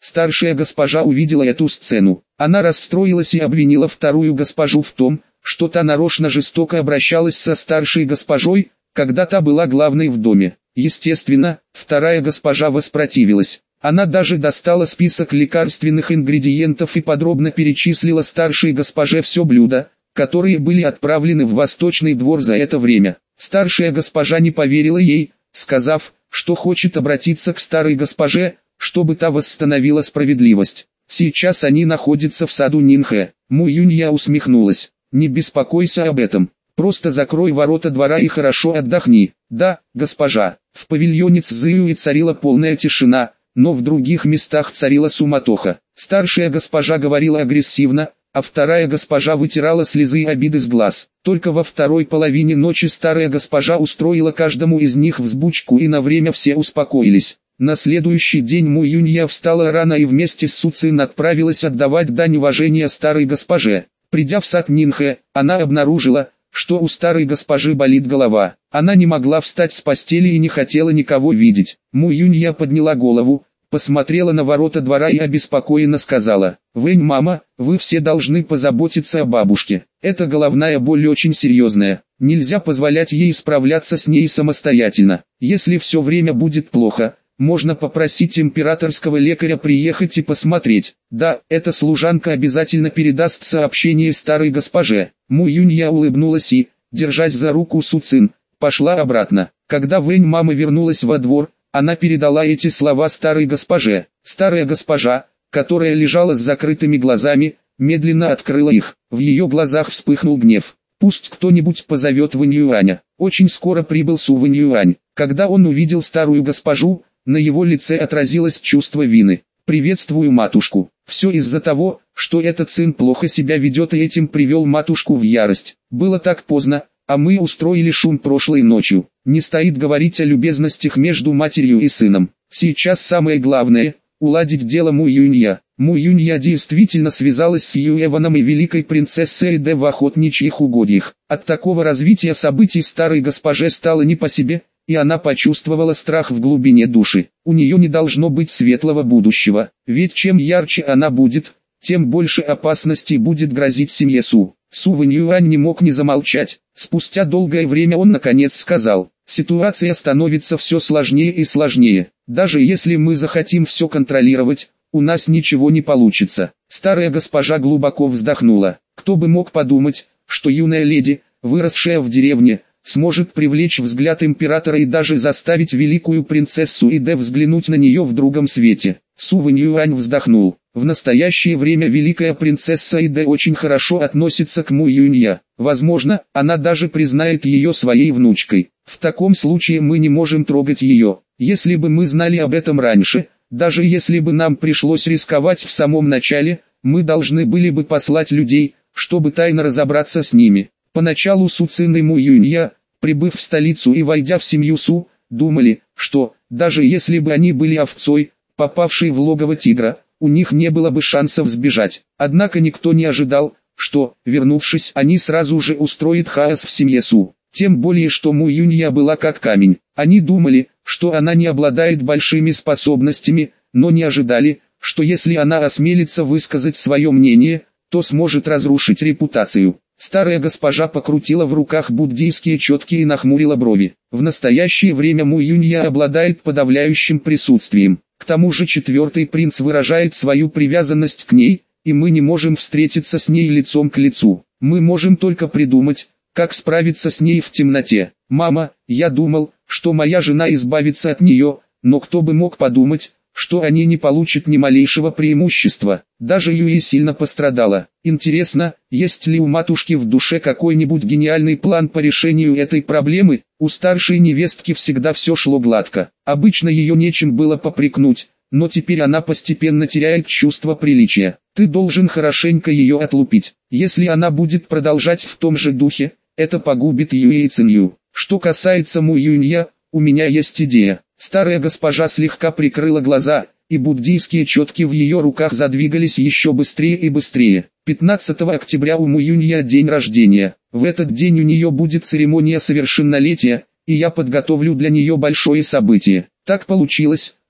Старшая госпожа увидела эту сцену. Она расстроилась и обвинила вторую госпожу в том, что та нарочно жестоко обращалась со старшей госпожой, когда та была главной в доме. Естественно, вторая госпожа воспротивилась. Она даже достала список лекарственных ингредиентов и подробно перечислила старшей госпоже все блюда, которые были отправлены в Восточный двор за это время. Старшая госпожа не поверила ей, сказав, что хочет обратиться к старой госпоже, чтобы та восстановила справедливость. Сейчас они находятся в саду Нинхэ. Му Юнья усмехнулась. Не беспокойся об этом. Просто закрой ворота двора и хорошо отдохни. Да, госпожа. В павильоне Цзюи царила полная тишина, но в других местах царила суматоха. Старшая госпожа говорила агрессивно, а вторая госпожа вытирала слезы обиды с глаз. Только во второй половине ночи старая госпожа устроила каждому из них взбучку, и на время все успокоились. На следующий день Му Юнья встала рано и вместе с Су Цин отправилась отдавать дань уважения старой госпоже. Придя в сад Нинхэ, она обнаружила, что у старой госпожи болит голова. Она не могла встать с постели и не хотела никого видеть. Му Юнья подняла голову, посмотрела на ворота двора и обеспокоенно сказала: «Вэнь, мама, вы все должны позаботиться о бабушке. Эта головная боль очень серьезная. Нельзя позволять ей справляться с ней самостоятельно. Если все время будет плохо, можно попросить императорского лекаря приехать и посмотреть. Да, эта служанка обязательно передаст сообщение старой госпоже». Му Юнья улыбнулась и, держась за руку Су Цин, пошла обратно. Когда Вэнь мама вернулась во двор, она передала эти слова старой госпоже. Старая госпожа, которая лежала с закрытыми глазами, медленно открыла их. В ее глазах вспыхнул гнев. «Пусть кто-нибудь позовет Вэнь Юаня». Очень скоро прибыл Су Вэнь Юань. Когда он увидел старую госпожу, на его лице отразилось чувство вины. «Приветствую матушку. Все из-за того, что этот сын плохо себя ведет и этим привел матушку в ярость. Было так поздно, а мы устроили шум прошлой ночью. Не стоит говорить о любезностях между матерью и сыном. Сейчас самое главное – уладить дело Му Юнья». Му Юнья действительно связалась с Юэваном и великой принцессой Эдэ в охотничьих угодьях. От такого развития событий старой госпоже стало не по себе, и она почувствовала страх в глубине души. У нее не должно быть светлого будущего, ведь чем ярче она будет, тем больше опасностей будет грозить семье Су. Су Вэнь Юань не мог не замолчать. Спустя долгое время он наконец сказал: «Ситуация становится все сложнее и сложнее. Даже если мы захотим все контролировать, у нас ничего не получится». Старая госпожа глубоко вздохнула. Кто бы мог подумать, что юная леди, выросшая в деревне, сможет привлечь взгляд императора и даже заставить великую принцессу Иде взглянуть на нее в другом свете. Су Вэнь Юань вздохнул. В настоящее время великая принцесса Иде очень хорошо относится к Му Юнья. Возможно, она даже признает ее своей внучкой. В таком случае мы не можем трогать ее. Если бы мы знали об этом раньше, даже если бы нам пришлось рисковать в самом начале, мы должны были бы послать людей, чтобы тайно разобраться с ними. Поначалу Су Цин и Му Юнья, прибыв в столицу и войдя в семью Су, думали, что, даже если бы они были овцой, попавшей в логово тигра, у них не было бы шансов сбежать. Однако никто не ожидал, что, вернувшись, они сразу же устроят хаос в семье Су. Тем более, что Му Юнья была как камень. Они думали, что она не обладает большими способностями, но не ожидали, что если она осмелится высказать свое мнение, то сможет разрушить репутацию. Старая госпожа покрутила в руках буддийские четки и нахмурила брови. В настоящее время Му Юнья обладает подавляющим присутствием. К тому же четвертый принц выражает свою привязанность к ней, и мы не можем встретиться с ней лицом к лицу. Мы можем только придумать, как справиться с ней в темноте. «Мама, я думал, что моя жена избавится от нее, но кто бы мог подумать, что они не получат ни малейшего преимущества. Даже Юи сильно пострадала. Интересно, есть ли у матушки в душе какой-нибудь гениальный план по решению этой проблемы?» У старшей невестки всегда все шло гладко. Обычно ее нечем было попрекнуть, но теперь она постепенно теряет чувство приличия. Ты должен хорошенько ее отлупить. Если она будет продолжать в том же духе, это погубит Юи и Цинью. Что касается Му Юнья, у меня есть идея. Старая госпожа слегка прикрыла глаза, и буддийские четки в ее руках задвигались еще быстрее и быстрее. 15 октября у Му Юнья день рождения. В этот день у нее будет церемония совершеннолетия, и я подготовлю для нее большое событие. Так получилось,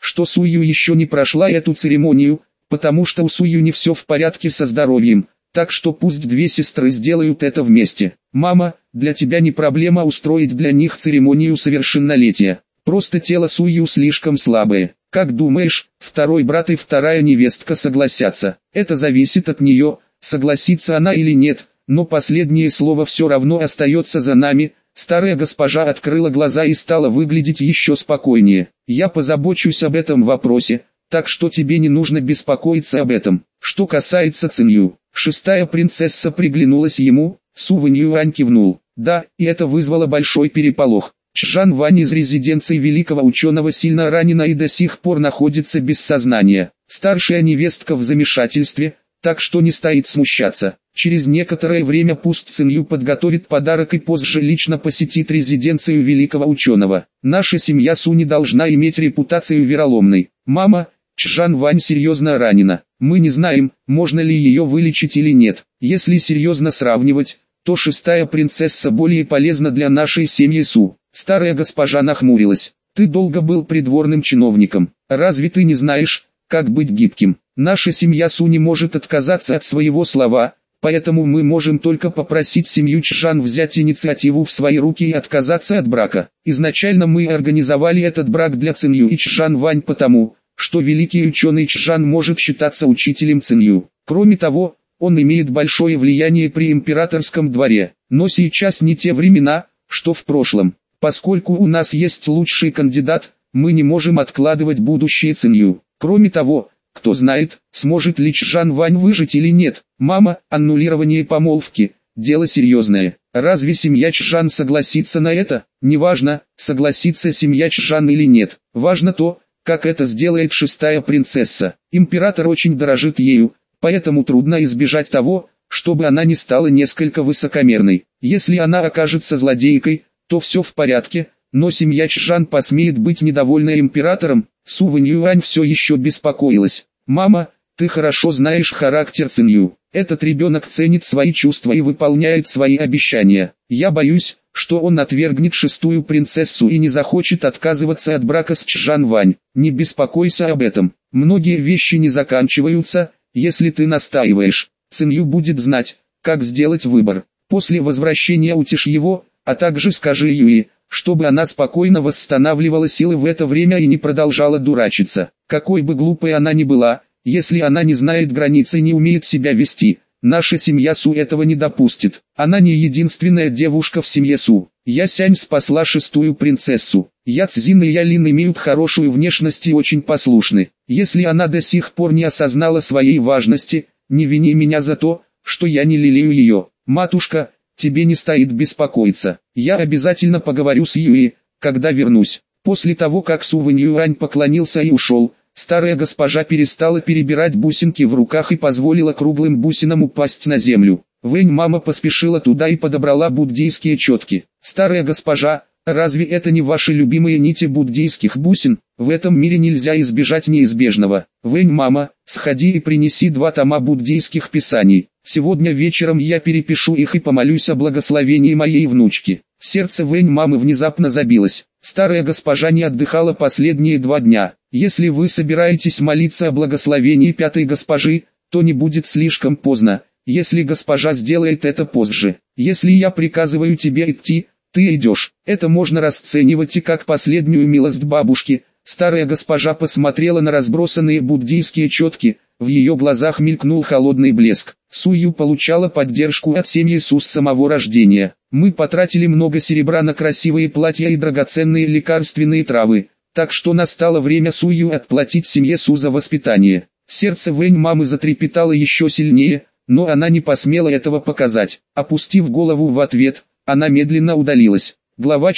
что Сую еще не прошла эту церемонию, потому что у Сую не все в порядке со здоровьем, так что пусть две сестры сделают это вместе. Мама, для тебя не проблема устроить для них церемонию совершеннолетия. Просто тело Сую слишком слабое. Как думаешь, второй брат и вторая невестка согласятся? Это зависит от нее, согласится она или нет, но последнее слово все равно остается за нами. Старая госпожа открыла глаза и стала выглядеть еще спокойнее. Я позабочусь об этом вопросе, так что тебе не нужно беспокоиться об этом. Что касается Цинью, шестая принцесса приглянулась ему, Су Вэньюань кивнул. Да, и это вызвало большой переполох. Чжан Вань из резиденции великого ученого сильно ранена и до сих пор находится без сознания. Старшая невестка в замешательстве, так что не стоит смущаться. Через некоторое время пусть Цинью подготовит подарок и позже лично посетит резиденцию великого ученого. Наша семья Су не должна иметь репутацию вероломной. Мама, Чжан Вань серьезно ранена. Мы не знаем, можно ли ее вылечить или нет. Если серьезно сравнивать, то шестая принцесса более полезна для нашей семьи Су. Старая госпожа нахмурилась. Ты долго был придворным чиновником. Разве ты не знаешь, как быть гибким? Наша семья Су не может отказаться от своего слова, поэтому мы можем только попросить семью Чжан взять инициативу в свои руки и отказаться от брака. Изначально мы организовали этот брак для Цинью и Чжан Вань потому, что великий ученый Чжан может считаться учителем Цинью. Кроме того, он имеет большое влияние при императорском дворе. Но сейчас не те времена, что в прошлом. Поскольку у нас есть лучший кандидат, мы не можем откладывать будущее Цинью. Кроме того, кто знает, сможет ли Чжан Вань выжить или нет. Мама, аннулирование помолвки – дело серьезное. Разве семья Чжан согласится на это? Неважно, согласится семья Чжан или нет. Важно то, как это сделает шестая принцесса. Император очень дорожит ею, поэтому трудно избежать того, чтобы она не стала несколько высокомерной. Если она окажется злодейкой, то все в порядке, но семья Чжан посмеет быть недовольна императором. Су Вэньюань все еще беспокоилась. «Мама, ты хорошо знаешь характер Цинью. Этот ребенок ценит свои чувства и выполняет свои обещания. Я боюсь, что он отвергнет шестую принцессу и не захочет отказываться от брака с Чжан Вань. Не беспокойся об этом. Многие вещи не заканчиваются, если ты настаиваешь. Цинью будет знать, как сделать выбор. После возвращения утешь его, а также скажи Юи, чтобы она спокойно восстанавливала силы в это время и не продолжала дурачиться. Какой бы глупой она ни была, если она не знает границ и не умеет себя вести, наша семья Су этого не допустит. Она не единственная девушка в семье Су. Я Сянь спасла шестую принцессу. Я Цзин и Ялин имеют хорошую внешность и очень послушны. Если она до сих пор не осознала своей важности, не вини меня за то, что я не лелею ее. Матушка, тебе не стоит беспокоиться. Я обязательно поговорю с Юи, когда вернусь. После того, как Су Вэньюань поклонился и ушел, старая госпожа перестала перебирать бусинки в руках и позволила круглым бусинам упасть на землю. Вэнь-мама поспешила туда и подобрала буддийские четки. «Старая госпожа, разве это не ваши любимые нити буддийских бусин? В этом мире нельзя избежать неизбежного. Вэнь-мама, сходи и принеси 2 тома буддийских писаний. Сегодня вечером я перепишу их и помолюсь о благословении моей внучки». Сердце Вэнь-мамы внезапно забилось. Старая госпожа не отдыхала последние 2 дня. «Если вы собираетесь молиться о благословении 5-й госпожи, то не будет слишком поздно, если госпожа сделает это позже. Если я приказываю тебе идти, ты идешь. Это можно расценивать и как последнюю милость бабушки». Старая госпожа посмотрела на разбросанные буддийские четки, в ее глазах мелькнул холодный блеск. Сую получала поддержку от семьи Су с самого рождения. «Мы потратили много серебра на красивые платья и драгоценные лекарственные травы, так что настало время Сую отплатить семье Су за воспитание». Сердце Вэнь-мамы затрепетало еще сильнее, но она не посмела этого показать. Опустив голову в ответ, она медленно удалилась. Глава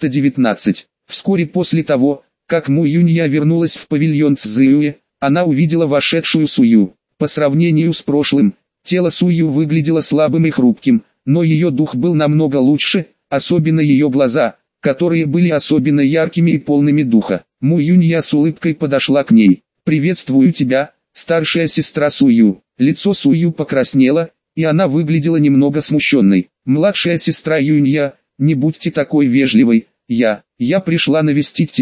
419. Вскоре после того, как Му Юнья вернулась в павильон Цзюэ, она увидела вошедшую Сую. По сравнению с прошлым, тело Сую выглядело слабым и хрупким, но ее дух был намного лучше, особенно ее глаза, которые были особенно яркими и полными духа. Му Юнья с улыбкой подошла к ней. «Приветствую тебя, старшая сестра Сую». Лицо Сую покраснело, и она выглядела немного смущенной. «Младшая сестра Юнья, не будьте такой вежливой, я пришла навестить тебя».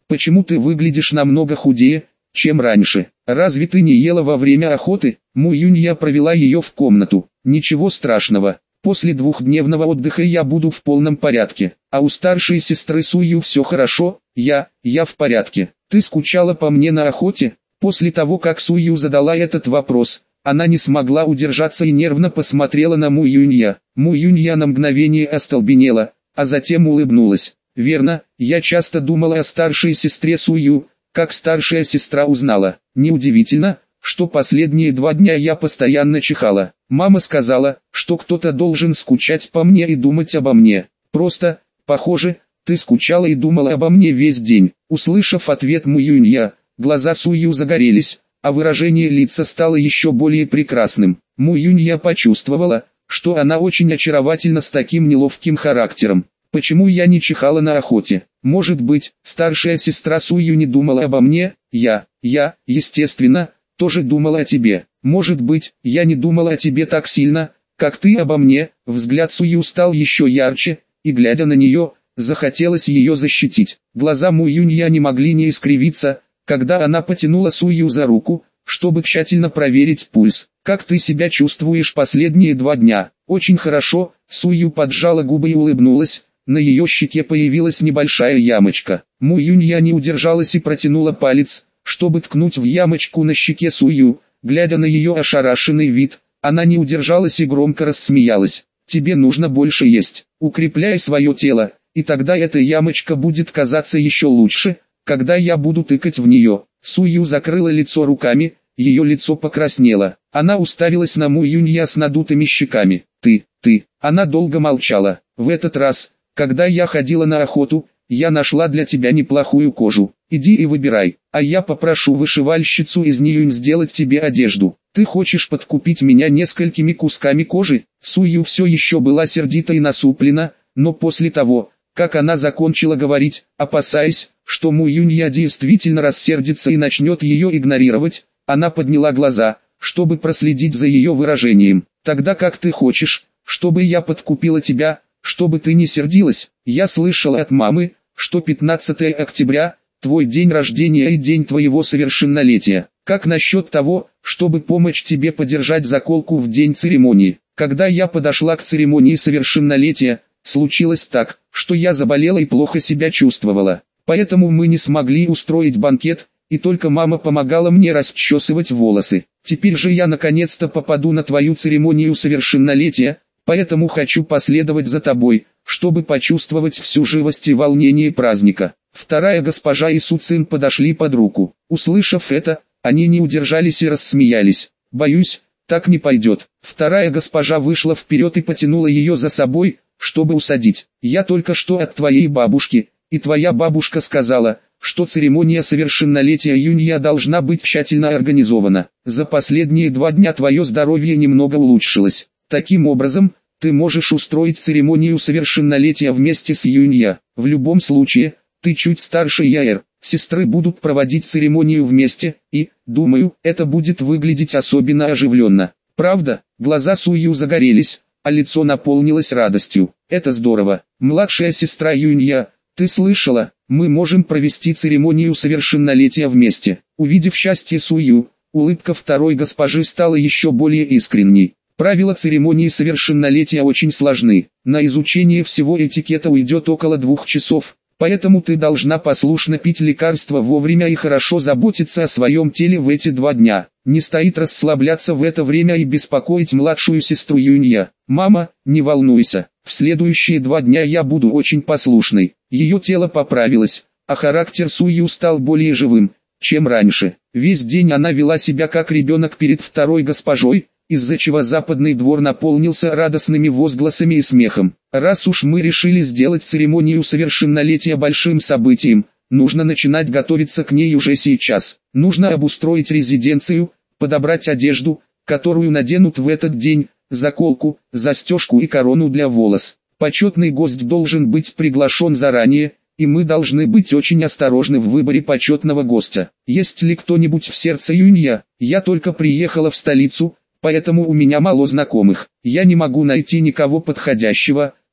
Почему ты выглядишь намного худее, чем раньше? Разве ты не ела во время охоты? Му Юнья провела ее в комнату. Ничего страшного. После двухдневного отдыха я буду в полном порядке. А у старшей сестры Сую все хорошо, я в порядке. Ты скучала по мне на охоте? После того, как Сую задала этот вопрос, она не смогла удержаться и нервно посмотрела на Му Юнья. Му Юнья на мгновение остолбенела, а затем улыбнулась. Верно, я часто думала о старшей сестре Сую, как старшая сестра узнала. Неудивительно, что последние 2 дня я постоянно чихала. Мама сказала, что кто-то должен скучать по мне и думать обо мне. Просто, похоже, ты скучала и думала обо мне весь день. Услышав ответ Му Юнья, глаза Сую загорелись, а выражение лица стало еще более прекрасным. Му Юнья почувствовала, что она очень очаровательна с таким неловким характером. Почему я не чихала на охоте? Может быть, старшая сестра Сую не думала обо мне? Я, естественно, тоже думала о тебе. Может быть, я не думала о тебе так сильно, как ты обо мне. Взгляд Сую стал еще ярче, и глядя на нее, захотелось ее защитить. Глаза Му Юнья не могли не искривиться, когда она потянула Сую за руку, чтобы тщательно проверить пульс. Как ты себя чувствуешь последние 2 дня? Очень хорошо. Сую поджала губы и улыбнулась. На ее щеке появилась небольшая ямочка. Му Юнья не удержалась и протянула палец, чтобы ткнуть в ямочку на щеке Сую. Глядя на ее ошарашенный вид, она не удержалась и громко рассмеялась. Тебе нужно больше есть. Укрепляй свое тело, и тогда эта ямочка будет казаться еще лучше, когда я буду тыкать в нее. Сую закрыла лицо руками, ее лицо покраснело. Она уставилась на Му Юнья с надутыми щеками. Ты. Она долго молчала. В этот раз, когда я ходила на охоту, я нашла для тебя неплохую кожу. Иди и выбирай, а я попрошу вышивальщицу из Ниюнь сделать тебе одежду. Ты хочешь подкупить меня несколькими кусками кожи? Сую все еще была сердита и насуплена, но после того, как она закончила говорить, опасаясь, что Му Юнья действительно рассердится и начнет ее игнорировать, она подняла глаза, чтобы проследить за ее выражением. Тогда как ты хочешь, чтобы я подкупила тебя, чтобы ты не сердилась? Я слышала от мамы, что 15 октября – твой день рождения и день твоего совершеннолетия. Как насчет того, чтобы помочь тебе подержать заколку в день церемонии? Когда я подошла к церемонии совершеннолетия, случилось так, что я заболела и плохо себя чувствовала. Поэтому мы не смогли устроить банкет, и только мама помогала мне расчесывать волосы. Теперь же я наконец-то попаду на твою церемонию совершеннолетия, поэтому хочу последовать за тобой, чтобы почувствовать всю живость и волнение праздника. Вторая госпожа и Су Цин подошли под руку. Услышав это, они не удержались и рассмеялись. Боюсь, так не пойдет. Вторая госпожа вышла вперед и потянула ее за собой, чтобы усадить. Я только что от твоей бабушки, и твоя бабушка сказала, что церемония совершеннолетия Юнья должна быть тщательно организована. За последние 2 дня твое здоровье немного улучшилось. Таким образом, ты можешь устроить церемонию совершеннолетия вместе с Юнья. В любом случае, ты чуть старше Яэр. Сестры будут проводить церемонию вместе, и, думаю, это будет выглядеть особенно оживленно. Правда? Глаза Сую загорелись, а лицо наполнилось радостью. Это здорово. Младшая сестра Юнья, ты слышала? Мы можем провести церемонию совершеннолетия вместе. Увидев счастье Сую, улыбка второй госпожи стала еще более искренней. Правила церемонии совершеннолетия очень сложны. На изучение всего этикета уйдет около 2 часов. Поэтому ты должна послушно пить лекарства вовремя и хорошо заботиться о своем теле в эти 2 дня. Не стоит расслабляться в это время и беспокоить младшую сестру Юнья. Мама, не волнуйся, в следующие 2 дня я буду очень послушной. Ее тело поправилось, а характер Сую стал более живым, чем раньше. Весь день она вела себя как ребенок перед второй госпожой, из-за чего западный двор наполнился радостными возгласами и смехом. Раз уж мы решили сделать церемонию совершеннолетия большим событием, нужно начинать готовиться к ней уже сейчас. Нужно обустроить резиденцию, подобрать одежду, которую наденут в этот день, заколку, застежку и корону для волос. Почетный гость должен быть приглашен заранее, и мы должны быть очень осторожны в выборе почетного гостя. Есть ли кто-нибудь в сердце Юнья? Я только приехала в столицу, поэтому у меня мало знакомых. Я не могу найти никого подходящего,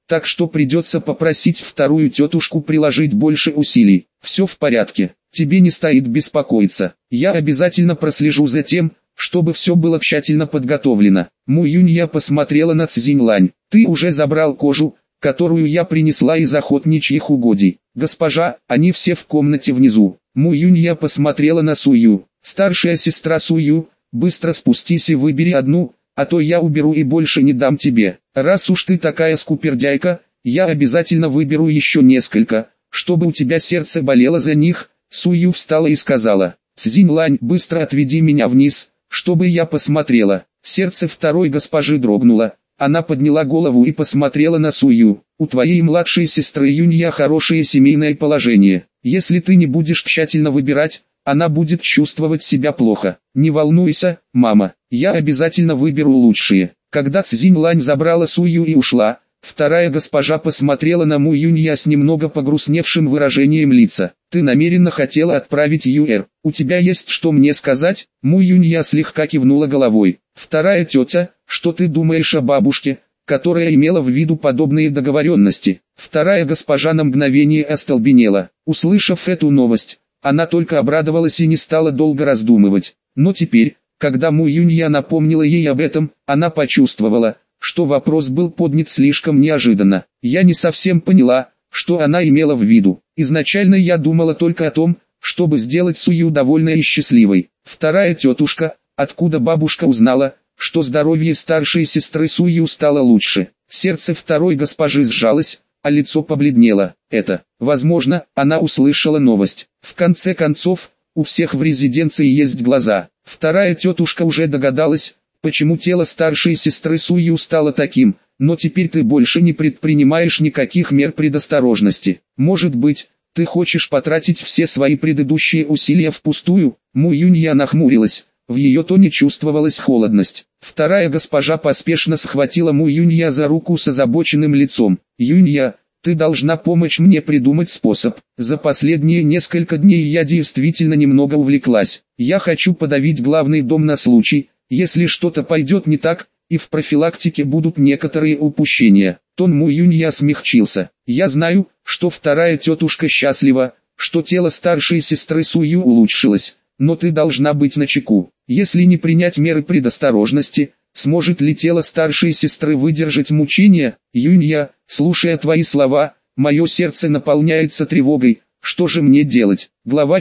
так что придется попросить вторую тетушку приложить больше усилий. Все в порядке, тебе не стоит беспокоиться. Я обязательно прослежу за тем, чтобы все было тщательно подготовлено. Му Юнья посмотрела на Цзиньлань. Ты уже забрал кожу, которую я принесла из охотничьих угодий. Госпожа, они все в комнате внизу. Му Юнья посмотрела на Сую. Старшая сестра Сую, быстро спустись и выбери одну, а то я уберу и больше не дам тебе. Раз уж ты такая скупердяйка, я обязательно выберу еще несколько, чтобы у тебя сердце болело за них. Сую встала и сказала: Цзиньлань, быстро отведи меня вниз, чтобы я посмотрела. Сердце второй госпожи дрогнуло. Она подняла голову и посмотрела на Сую. У твоей младшей сестры Юнья хорошее семейное положение. Если ты не будешь тщательно выбирать, она будет чувствовать себя плохо. Не волнуйся, мама, я обязательно выберу лучшие. Когда Цзиньлань забрала Сую и ушла, вторая госпожа посмотрела на Му Юнья с немного погрустневшим выражением лица. Ты намеренно хотела отправить Юэр. У тебя есть что мне сказать? Му Юнья слегка кивнула головой. Вторая тетя, что ты думаешь о бабушке, которая имела в виду подобные договоренности? Вторая госпожа на мгновение остолбенела. Услышав эту новость, она только обрадовалась и не стала долго раздумывать. Но теперь, когда Му Юнья напомнила ей об этом, она почувствовала, что вопрос был поднят слишком неожиданно. Я не совсем поняла, что она имела в виду. Изначально я думала только о том, чтобы сделать Сую довольной и счастливой. Вторая тетушка, откуда бабушка узнала, что здоровье старшей сестры Сую стало лучше. Сердце второй госпожи сжалось, а лицо побледнело. Возможно, она услышала новость. В конце концов, у всех в резиденции есть глаза. Вторая тетушка уже догадалась, почему тело старшей сестры Сую стало таким, но теперь ты больше не предпринимаешь никаких мер предосторожности. Может быть, ты хочешь потратить все свои предыдущие усилия впустую? Му Юнья нахмурилась. В ее тоне чувствовалась холодность. Вторая госпожа поспешно схватила Му Юнья за руку с озабоченным лицом. Юнья, ты должна помочь мне придумать способ. За последние несколько дней я действительно немного увлеклась. Я хочу подавить главный дом на случай, если что-то пойдет не так, и в профилактике будут некоторые упущения. Тон Му Юнья смягчился. Я знаю, что вторая тетушка счастлива, что тело старшей сестры Сую улучшилось, но ты должна быть начеку. Если не принять меры предосторожности, сможет ли тело старшей сестры выдержать мучения? Юнья, слушая твои слова, мое сердце наполняется тревогой. Что же мне делать? Глава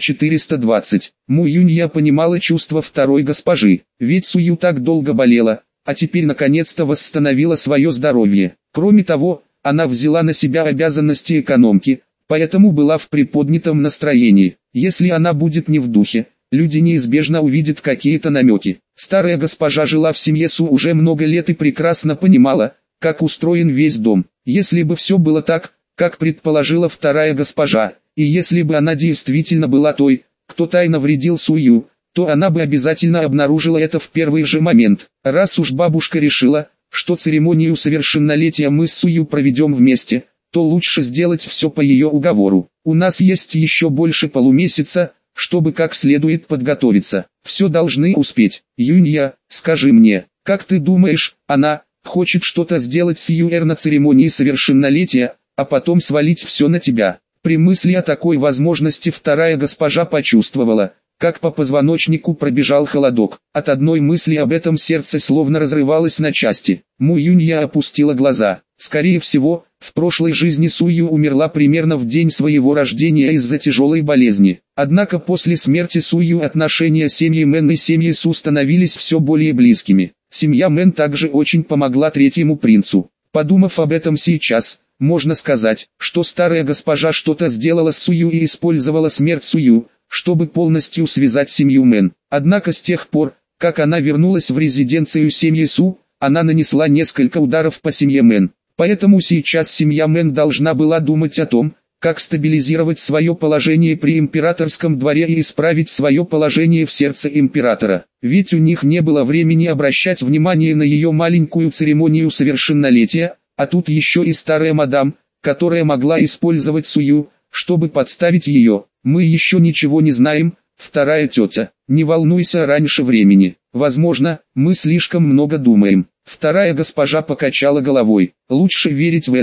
420. Му Юнья понимала чувства второй госпожи, ведь Сую так долго болела, а теперь наконец-то восстановила свое здоровье. Кроме того, она взяла на себя обязанности экономки, поэтому была в приподнятом настроении. Если она будет не в духе, люди неизбежно увидят какие-то намеки. Старая госпожа жила в семье Су уже много лет и прекрасно понимала, как устроен весь дом. Если бы все было так, как предположила вторая госпожа, и если бы она действительно была той, кто тайно вредил Сую, то она бы обязательно обнаружила это в первый же момент. Раз уж бабушка решила, что церемонию совершеннолетия мы с Сую проведем вместе, то лучше сделать все по ее уговору. У нас есть еще больше полумесяца, чтобы как следует подготовиться. Все должны успеть. Юнья, скажи мне, как ты думаешь, она хочет что-то сделать с Юэр на церемонии совершеннолетия, а потом свалить все на тебя? При мысли о такой возможности вторая госпожа почувствовала, как по позвоночнику пробежал холодок. От одной мысли об этом сердце словно разрывалось на части. Му Юнья опустила глаза. Скорее всего, в прошлой жизни Сую умерла примерно в день своего рождения из-за тяжелой болезни. Однако после смерти Сую отношения семьи Мэн и семьи Су становились все более близкими. Семья Мэн также очень помогла третьему принцу. Подумав об этом сейчас, можно сказать, что старая госпожа что-то сделала с Сую и использовала смерть Сую, чтобы полностью связать семью Мэн. Однако с тех пор, как она вернулась в резиденцию семьи Су, она нанесла несколько ударов по семье Мэн. Поэтому сейчас семья Мэн должна была думать о том, как стабилизировать свое положение при императорском дворе и исправить свое положение в сердце императора. Ведь у них не было времени обращать внимание на ее маленькую церемонию совершеннолетия, а тут еще и старая мадам, которая могла использовать Сую, чтобы подставить ее. Мы еще ничего не знаем, вторая тетя. Не волнуйся раньше времени. Возможно, мы слишком много думаем. Вторая госпожа покачала головой. Лучше верить в это,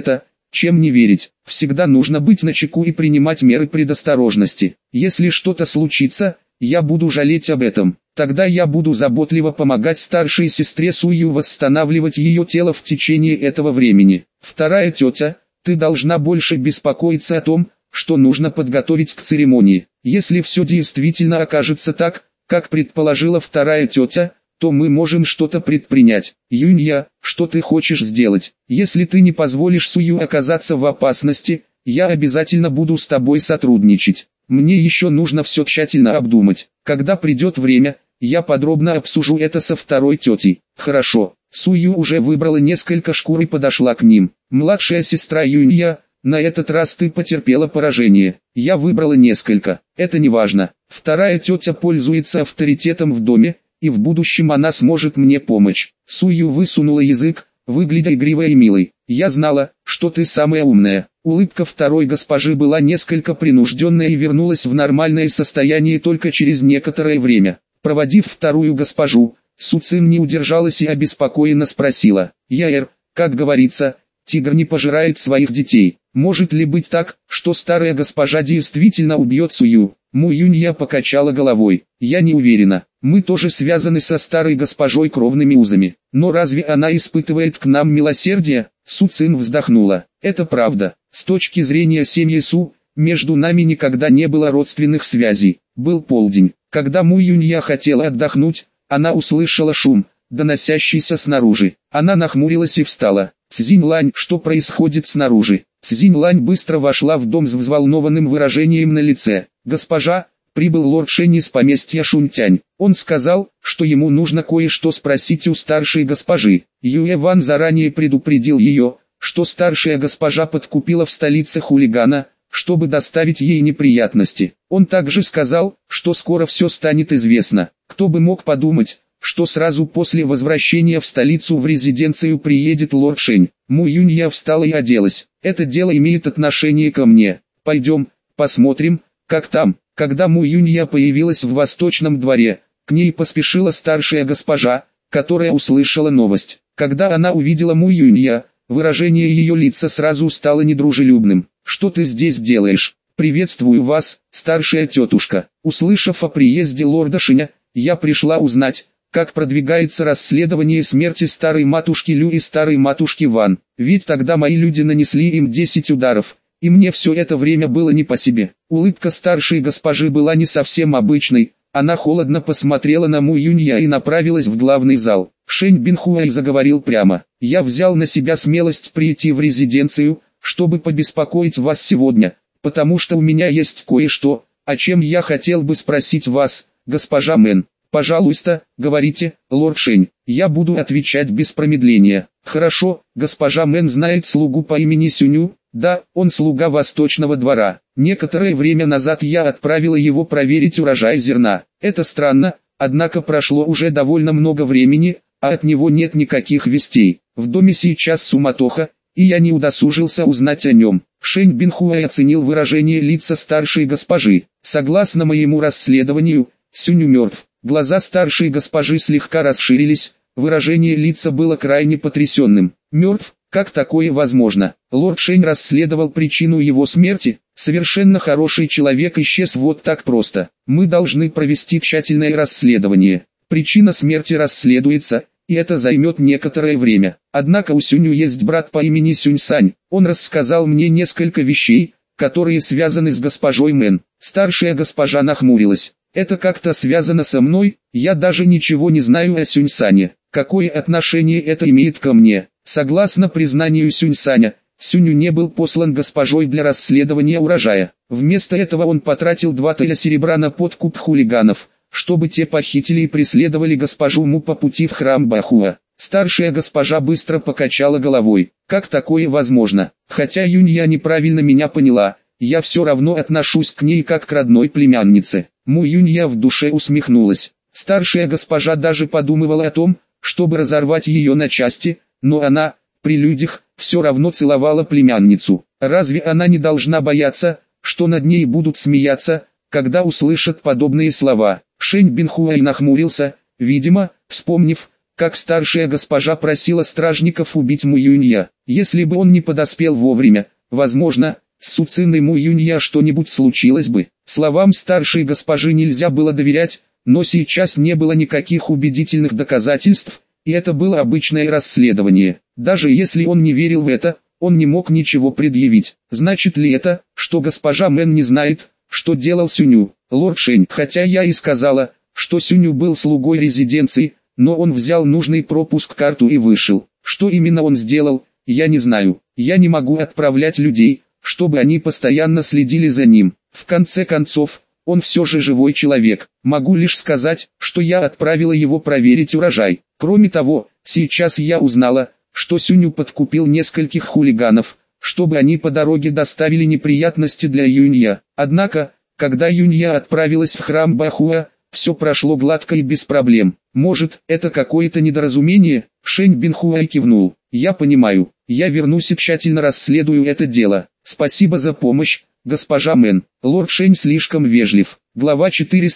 чем не верить. Всегда нужно быть начеку и принимать меры предосторожности. Если что-то случится, я буду жалеть об этом. Тогда я буду заботливо помогать старшей сестре Сую восстанавливать ее тело в течение этого времени. Вторая тетя, ты должна больше беспокоиться о том, что нужно подготовить к церемонии. Если все действительно окажется так, как предположила вторая тетя, то мы можем что-то предпринять. Юнья, что ты хочешь сделать? Если ты не позволишь Сую оказаться в опасности, я обязательно буду с тобой сотрудничать. Мне еще нужно все тщательно обдумать. Когда придет время, я подробно обсужу это со второй тетей. Хорошо. Сую уже выбрала несколько шкур и подошла к ним. Младшая сестра Юнья, на этот раз ты потерпела поражение. Я выбрала несколько. Это не важно. Вторая тетя пользуется авторитетом в доме, и в будущем она сможет мне помочь. Сую высунула язык, выглядя игривой и милой. Я знала, что ты самая умная. Улыбка второй госпожи была несколько принужденная и вернулась в нормальное состояние только через некоторое время. Проводив вторую госпожу, Су Цин не удержалась и обеспокоенно спросила: «Яэр, как говорится, тигр не пожирает своих детей. Может ли быть так, что старая госпожа действительно убьет Сую?» Му Юнья покачала головой. «Я не уверена. Мы тоже связаны со старой госпожой кровными узами. Но разве она испытывает к нам милосердие?» Су Цин вздохнула. «Это правда. С точки зрения семьи Су, между нами никогда не было родственных связей. Был полдень. Когда Му Юнья хотела отдохнуть, она услышала шум, доносящийся снаружи. Она нахмурилась и встала. «Цзинь-Лань, что происходит снаружи?» Цзинь-Лань быстро вошла в дом с взволнованным выражением на лице. «Госпожа, прибыл лорд Шэнь из поместья Шунтянь. Он сказал, что ему нужно кое-что спросить у старшей госпожи. Юэ Ван заранее предупредил ее, что старшая госпожа подкупила в столице хулигана, чтобы доставить ей неприятности. Он также сказал, что скоро все станет известно. Кто бы мог подумать, что сразу после возвращения в столицу в резиденцию приедет лорд Шэнь». Му Юнья встала и оделась. «Это дело имеет отношение ко мне. Пойдем, посмотрим, как там». Когда Му Юнья появилась в восточном дворе, к ней поспешила старшая госпожа, которая услышала новость. Когда она увидела Му Юнья, выражение ее лица сразу стало недружелюбным. «Что ты здесь делаешь?» «Приветствую вас, старшая тетушка. Услышав о приезде лорда Шиня, я пришла узнать, как продвигается расследование смерти старой матушки Лю и старой матушки Ван. Ведь тогда мои люди нанесли им 10 ударов, и мне все это время было не по себе». Улыбка старшей госпожи была не совсем обычной, она холодно посмотрела на Му Юнья и направилась в главный зал. Шэнь Бинхуэй заговорил прямо: «Я взял на себя смелость прийти в резиденцию, чтобы побеспокоить вас сегодня, потому что у меня есть кое-что, о чем я хотел бы спросить вас, госпожа Мэн». «Пожалуйста, говорите, лорд Шэнь, я буду отвечать без промедления». «Хорошо, госпожа Мэн знает слугу по имени Сюню?» «Да, он слуга Восточного двора. Некоторое время назад я отправила его проверить урожай зерна. Это странно, однако прошло уже довольно много времени, а от него нет никаких вестей. В доме сейчас суматоха, и я не удосужился узнать о нем». Шэнь Бинхуэй оценил выражение лица старшей госпожи. «Согласно моему расследованию, Сюню мертв». Глаза старшей госпожи слегка расширились, выражение лица было крайне потрясенным. «Мертв? Как такое возможно?» Лорд Шэнь расследовал причину его смерти. «Совершенно хороший человек исчез вот так просто. Мы должны провести тщательное расследование. Причина смерти расследуется, и это займет некоторое время. Однако у Сюню есть брат по имени Сюнь-Сань. Он рассказал мне несколько вещей, которые связаны с госпожой Мэн». Старшая госпожа нахмурилась. «Это как-то связано со мной? Я даже ничего не знаю о Сюнь-Сане. Какое отношение это имеет ко мне?» Согласно признанию Сюнь-Саня, Сюню не был послан госпожой для расследования урожая. Вместо этого он потратил 2 тэля серебра на подкуп хулиганов, чтобы те похитили и преследовали госпожу Му по пути в храм Бахуа. Старшая госпожа быстро покачала головой. «Как такое возможно? Хотя Юнья неправильно меня поняла, я все равно отношусь к ней как к родной племяннице». Му Юнья в душе усмехнулась. Старшая госпожа даже подумывала о том, чтобы разорвать ее на части, но она, при людях, все равно целовала племянницу. Разве она не должна бояться, что над ней будут смеяться, когда услышат подобные слова? Шэнь Бинхуэй нахмурился, видимо, вспомнив, как старшая госпожа просила стражников убить Му Юнья. Если бы он не подоспел вовремя, возможно, с Су Цин и Му Юнья что-нибудь случилось бы. Словам старшей госпожи нельзя было доверять, но сейчас не было никаких убедительных доказательств, и это было обычное расследование. Даже если он не верил в это, он не мог ничего предъявить. Значит ли это, что госпожа Мэн не знает, что делал Сюню? Лорд Шень, хотя я и сказала, что Сюню был слугой резиденции, но он взял нужный пропуск-карту и вышел. Что именно он сделал, я не знаю. Я не могу отправлять людей, чтобы они постоянно следили за ним. В конце концов, он все же живой человек. Могу лишь сказать, что я отправила его проверить урожай. Кроме того, сейчас я узнала, что Сюню подкупил нескольких хулиганов, чтобы они по дороге доставили неприятности для Юнья. Однако, когда Юнья отправилась в храм Бахуа, все прошло гладко и без проблем. Может, это какое-то недоразумение? Шэнь Бинхуай кивнул. Я понимаю. Я вернусь и тщательно расследую это дело. Спасибо за помощь, госпожа Мэн. Лорд Шэнь слишком вежлив. Глава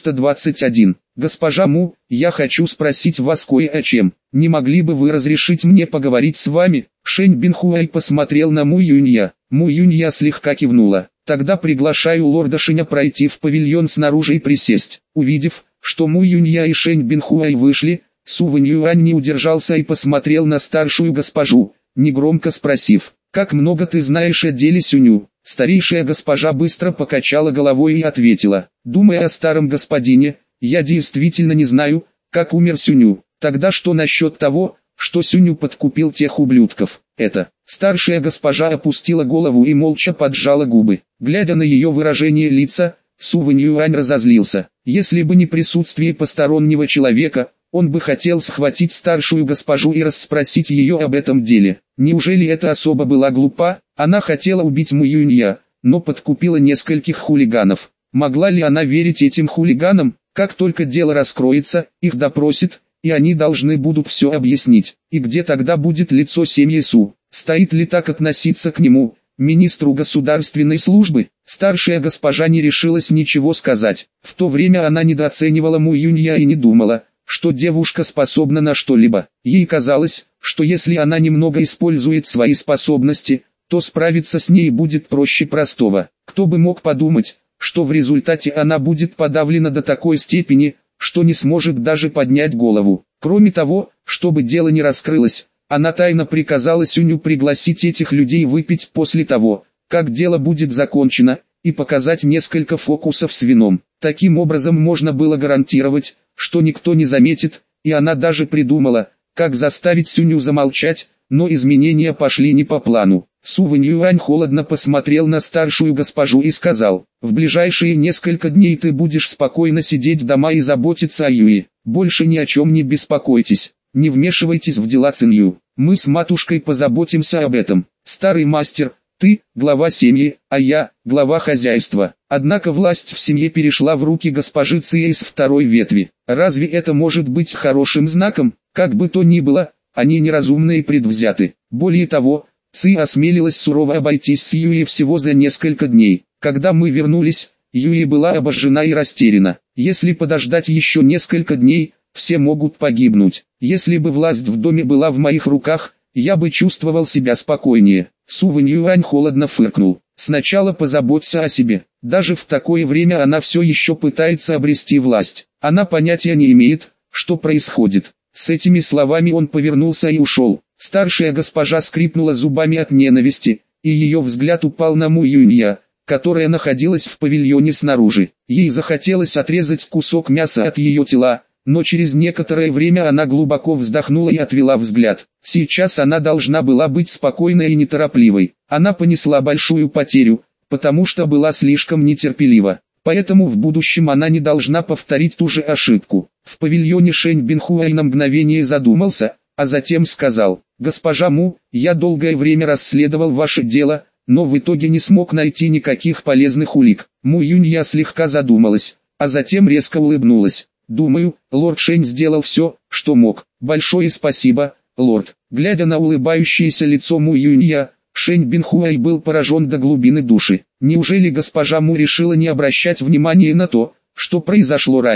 421. Госпожа Му, я хочу спросить вас кое о чем. Не могли бы вы разрешить мне поговорить с вами? Шэнь Бинхуай посмотрел на Му Юнья. Му Юнья слегка кивнула. Тогда приглашаю лорда Шэня пройти в павильон снаружи и присесть. Увидев, что Му Юнья и Шэнь Бинхуай вышли, Су Вэньюань не удержался и посмотрел на старшую госпожу, негромко спросив: «Как много ты знаешь о деле Сюню?» Старейшая госпожа быстро покачала головой и ответила: «Думая о старом господине, я действительно не знаю, как умер Сюню. Тогда что насчет того, что Сюню подкупил тех ублюдков?» Это. Старшая госпожа опустила голову и молча поджала губы. Глядя на ее выражение лица, Су Вэньюань разозлился. Если бы не присутствие постороннего человека, он бы хотел схватить старшую госпожу и расспросить ее об этом деле. Неужели эта особа была глупа? Она хотела убить Му Юнья, но подкупила нескольких хулиганов. Могла ли она верить этим хулиганам? Как только дело раскроется, их допросят, и они должны будут все объяснить. И где тогда будет лицо семьи Су? Стоит ли так относиться к нему, министру государственной службы? Старшая госпожа не решилась ничего сказать. В то время она недооценивала Му Юнья и не думала, что девушка способна на что-либо. Ей казалось, что если она немного использует свои способности, то справиться с ней будет проще простого. Кто бы мог подумать, что в результате она будет подавлена до такой степени, что не сможет даже поднять голову. Кроме того, чтобы дело не раскрылось, она тайно приказала Сюню пригласить этих людей выпить после того, как дело будет закончено, и показать несколько фокусов с вином. Таким образом можно было гарантировать, что никто не заметит, и она даже придумала, как заставить Сюню замолчать, но изменения пошли не по плану. Су Вэньюань холодно посмотрел на старшую госпожу и сказал: «В ближайшие несколько дней ты будешь спокойно сидеть дома и заботиться о Юе. Больше ни о чем не беспокойтесь, не вмешивайтесь в дела Цинью. Мы с матушкой позаботимся об этом. Старый мастер, ты – глава семьи, а я – глава хозяйства». Однако власть в семье перешла в руки госпожи Ци из второй ветви. Разве это может быть хорошим знаком? Как бы то ни было, они неразумны и предвзяты. Более того, Ци осмелилась сурово обойтись с Юи всего за несколько дней. Когда мы вернулись, Юи была обожжена и растеряна. Если подождать еще несколько дней, все могут погибнуть. Если бы власть в доме была в моих руках, я бы чувствовал себя спокойнее. Су Вэньюань холодно фыркнул. Сначала позаботься о себе. Даже в такое время она все еще пытается обрести власть. Она понятия не имеет, что происходит. С этими словами он повернулся и ушел. Старшая госпожа скрипнула зубами от ненависти, и ее взгляд упал на Му Юнья, которая находилась в павильоне снаружи. Ей захотелось отрезать кусок мяса от ее тела, но через некоторое время она глубоко вздохнула и отвела взгляд. Сейчас она должна была быть спокойной и неторопливой. Она понесла большую потерю, потому что была слишком нетерпелива. Поэтому в будущем она не должна повторить ту же ошибку. В павильоне Шэнь Бинхуай на мгновение задумался, а затем сказал: «Госпожа Му, я долгое время расследовал ваше дело, но в итоге не смог найти никаких полезных улик». Му Юнья слегка задумалась, а затем резко улыбнулась. «Думаю, лорд Шэнь сделал все, что мог. Большое спасибо, лорд». Глядя на улыбающееся лицо Му Юнья, Шэнь Бинхуай был поражен до глубины души. Неужели госпожа Му решила не обращать внимания на то, что произошло раньше?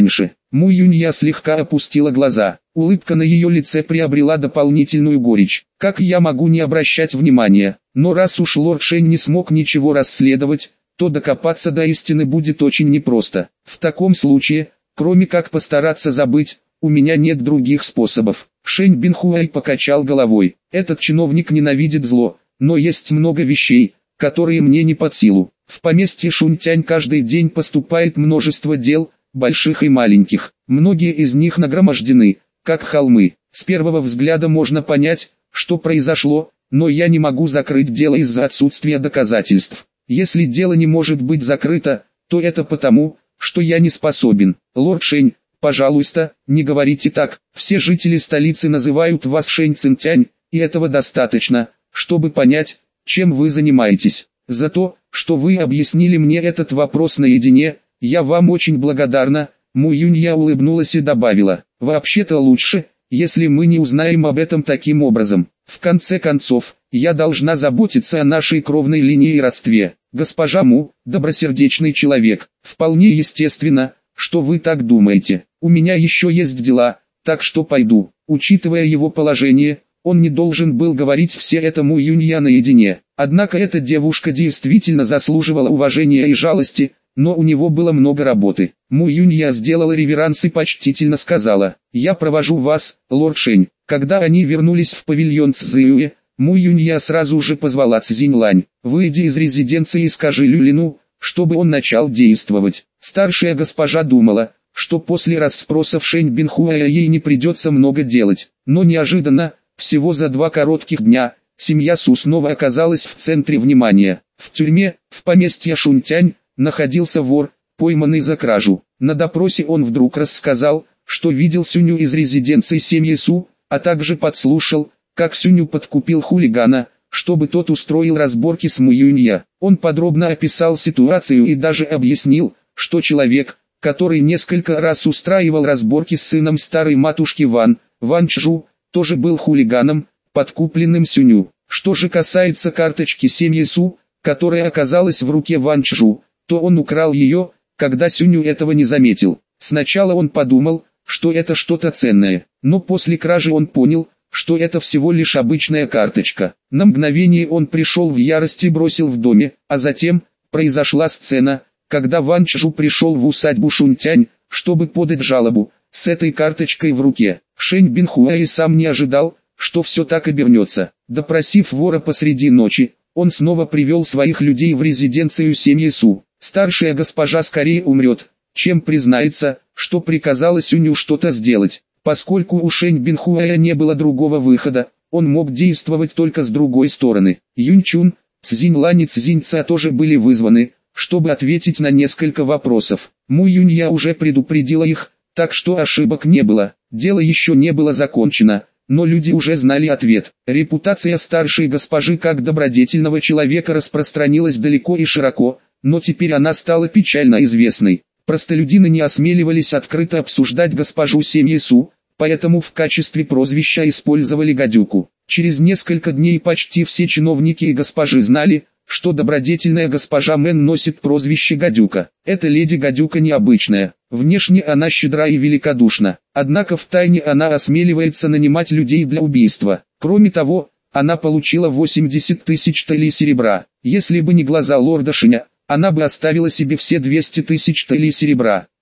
Му Юнья слегка опустила глаза. Улыбка на ее лице приобрела дополнительную горечь. Как я могу не обращать внимания? Но раз уж лорд Шень не смог ничего расследовать, то докопаться до истины будет очень непросто. В таком случае, кроме как постараться забыть, у меня нет других способов. Шень Бинхуэй покачал головой. Этот чиновник ненавидит зло, но есть много вещей, которые мне не под силу. В поместье Шунтянь каждый день поступает множество дел, больших и маленьких. Многие из них нагромождены, как холмы. С первого взгляда можно понять, что произошло, но я не могу закрыть дело из-за отсутствия доказательств. Если дело не может быть закрыто, то это потому, что я не способен. Лорд Шень, пожалуйста, не говорите так. Все жители столицы называют вас Шень Цинтянь, и этого достаточно, чтобы понять, чем вы занимаетесь. За то, что вы объяснили мне этот вопрос наедине, я вам очень благодарна. Му Юнья улыбнулась и добавила: вообще-то лучше, если мы не узнаем об этом таким образом. В конце концов, я должна заботиться о нашей кровной линии и родстве. Госпожа Му, добросердечный человек, вполне естественно, что вы так думаете. У меня еще есть дела, так что пойду. Учитывая его положение, он не должен был говорить все это Му Юнья наедине. Однако эта девушка действительно заслуживала уважения и жалости, но у него было много работы. Му Юнья сделала реверанс и почтительно сказала: «Я провожу вас, лорд Шень». Когда они вернулись в павильон Цзюэ, Му Юнья сразу же позвала Цзиньлань: «Выйди из резиденции и скажи Люлину, чтобы он начал действовать». Старшая госпожа думала, что после расспросов Шень Бинхуэя ей не придется много делать, но неожиданно, всего за 2 коротких дня, семья Су снова оказалась в центре внимания. В тюрьме, в поместье Шунтянь, находился вор, пойманный за кражу. На допросе он вдруг рассказал, что видел Сюню из резиденции семьи Су, а также подслушал, как Сюню подкупил хулигана, чтобы тот устроил разборки с Му Юнья. Он подробно описал ситуацию и даже объяснил, что человек, который несколько раз устраивал разборки с сыном старой матушки Ван Чжу, тоже был хулиганом, подкупленным Сюню. Что же касается карточки семьи Су, которая оказалась в руке Ван Чжу, то он украл ее, когда Сюню этого не заметил. Сначала он подумал, что это что-то ценное, но после кражи он понял, что это всего лишь обычная карточка. На мгновение он пришел в ярость и бросил в доме, а затем произошла сцена, когда Ван Чжу пришел в усадьбу Шунтянь, чтобы подать жалобу, с этой карточкой в руке. Шень Бинхуэй сам не ожидал, что все так обернется. Допросив вора посреди ночи, он снова привел своих людей в резиденцию семьи Су. Старшая госпожа скорее умрет, чем признается, что приказала Сюню что-то сделать. Поскольку у Шень Бинхуэя не было другого выхода, он мог действовать только с другой стороны. Юньчун, Цзиньлань и Цзиньца тоже были вызваны, чтобы ответить на несколько вопросов. Му Юнья уже предупредила их, так что ошибок не было. Дело еще не было закончено, но люди уже знали ответ. Репутация старшей госпожи как добродетельного человека распространилась далеко и широко, но теперь она стала печально известной. Простолюдины не осмеливались открыто обсуждать госпожу семьи Су, поэтому в качестве прозвища использовали гадюку. Через несколько дней почти все чиновники и госпожи знали, что добродетельная госпожа Мэн носит прозвище гадюка. Эта леди гадюка необычная, внешне она щедра и великодушна, однако втайне она осмеливается нанимать людей для убийства. Кроме того, она получила 80 тысяч талей серебра. Если бы не глаза лорда Шиня, она бы оставила себе все 200 тысяч талей серебра.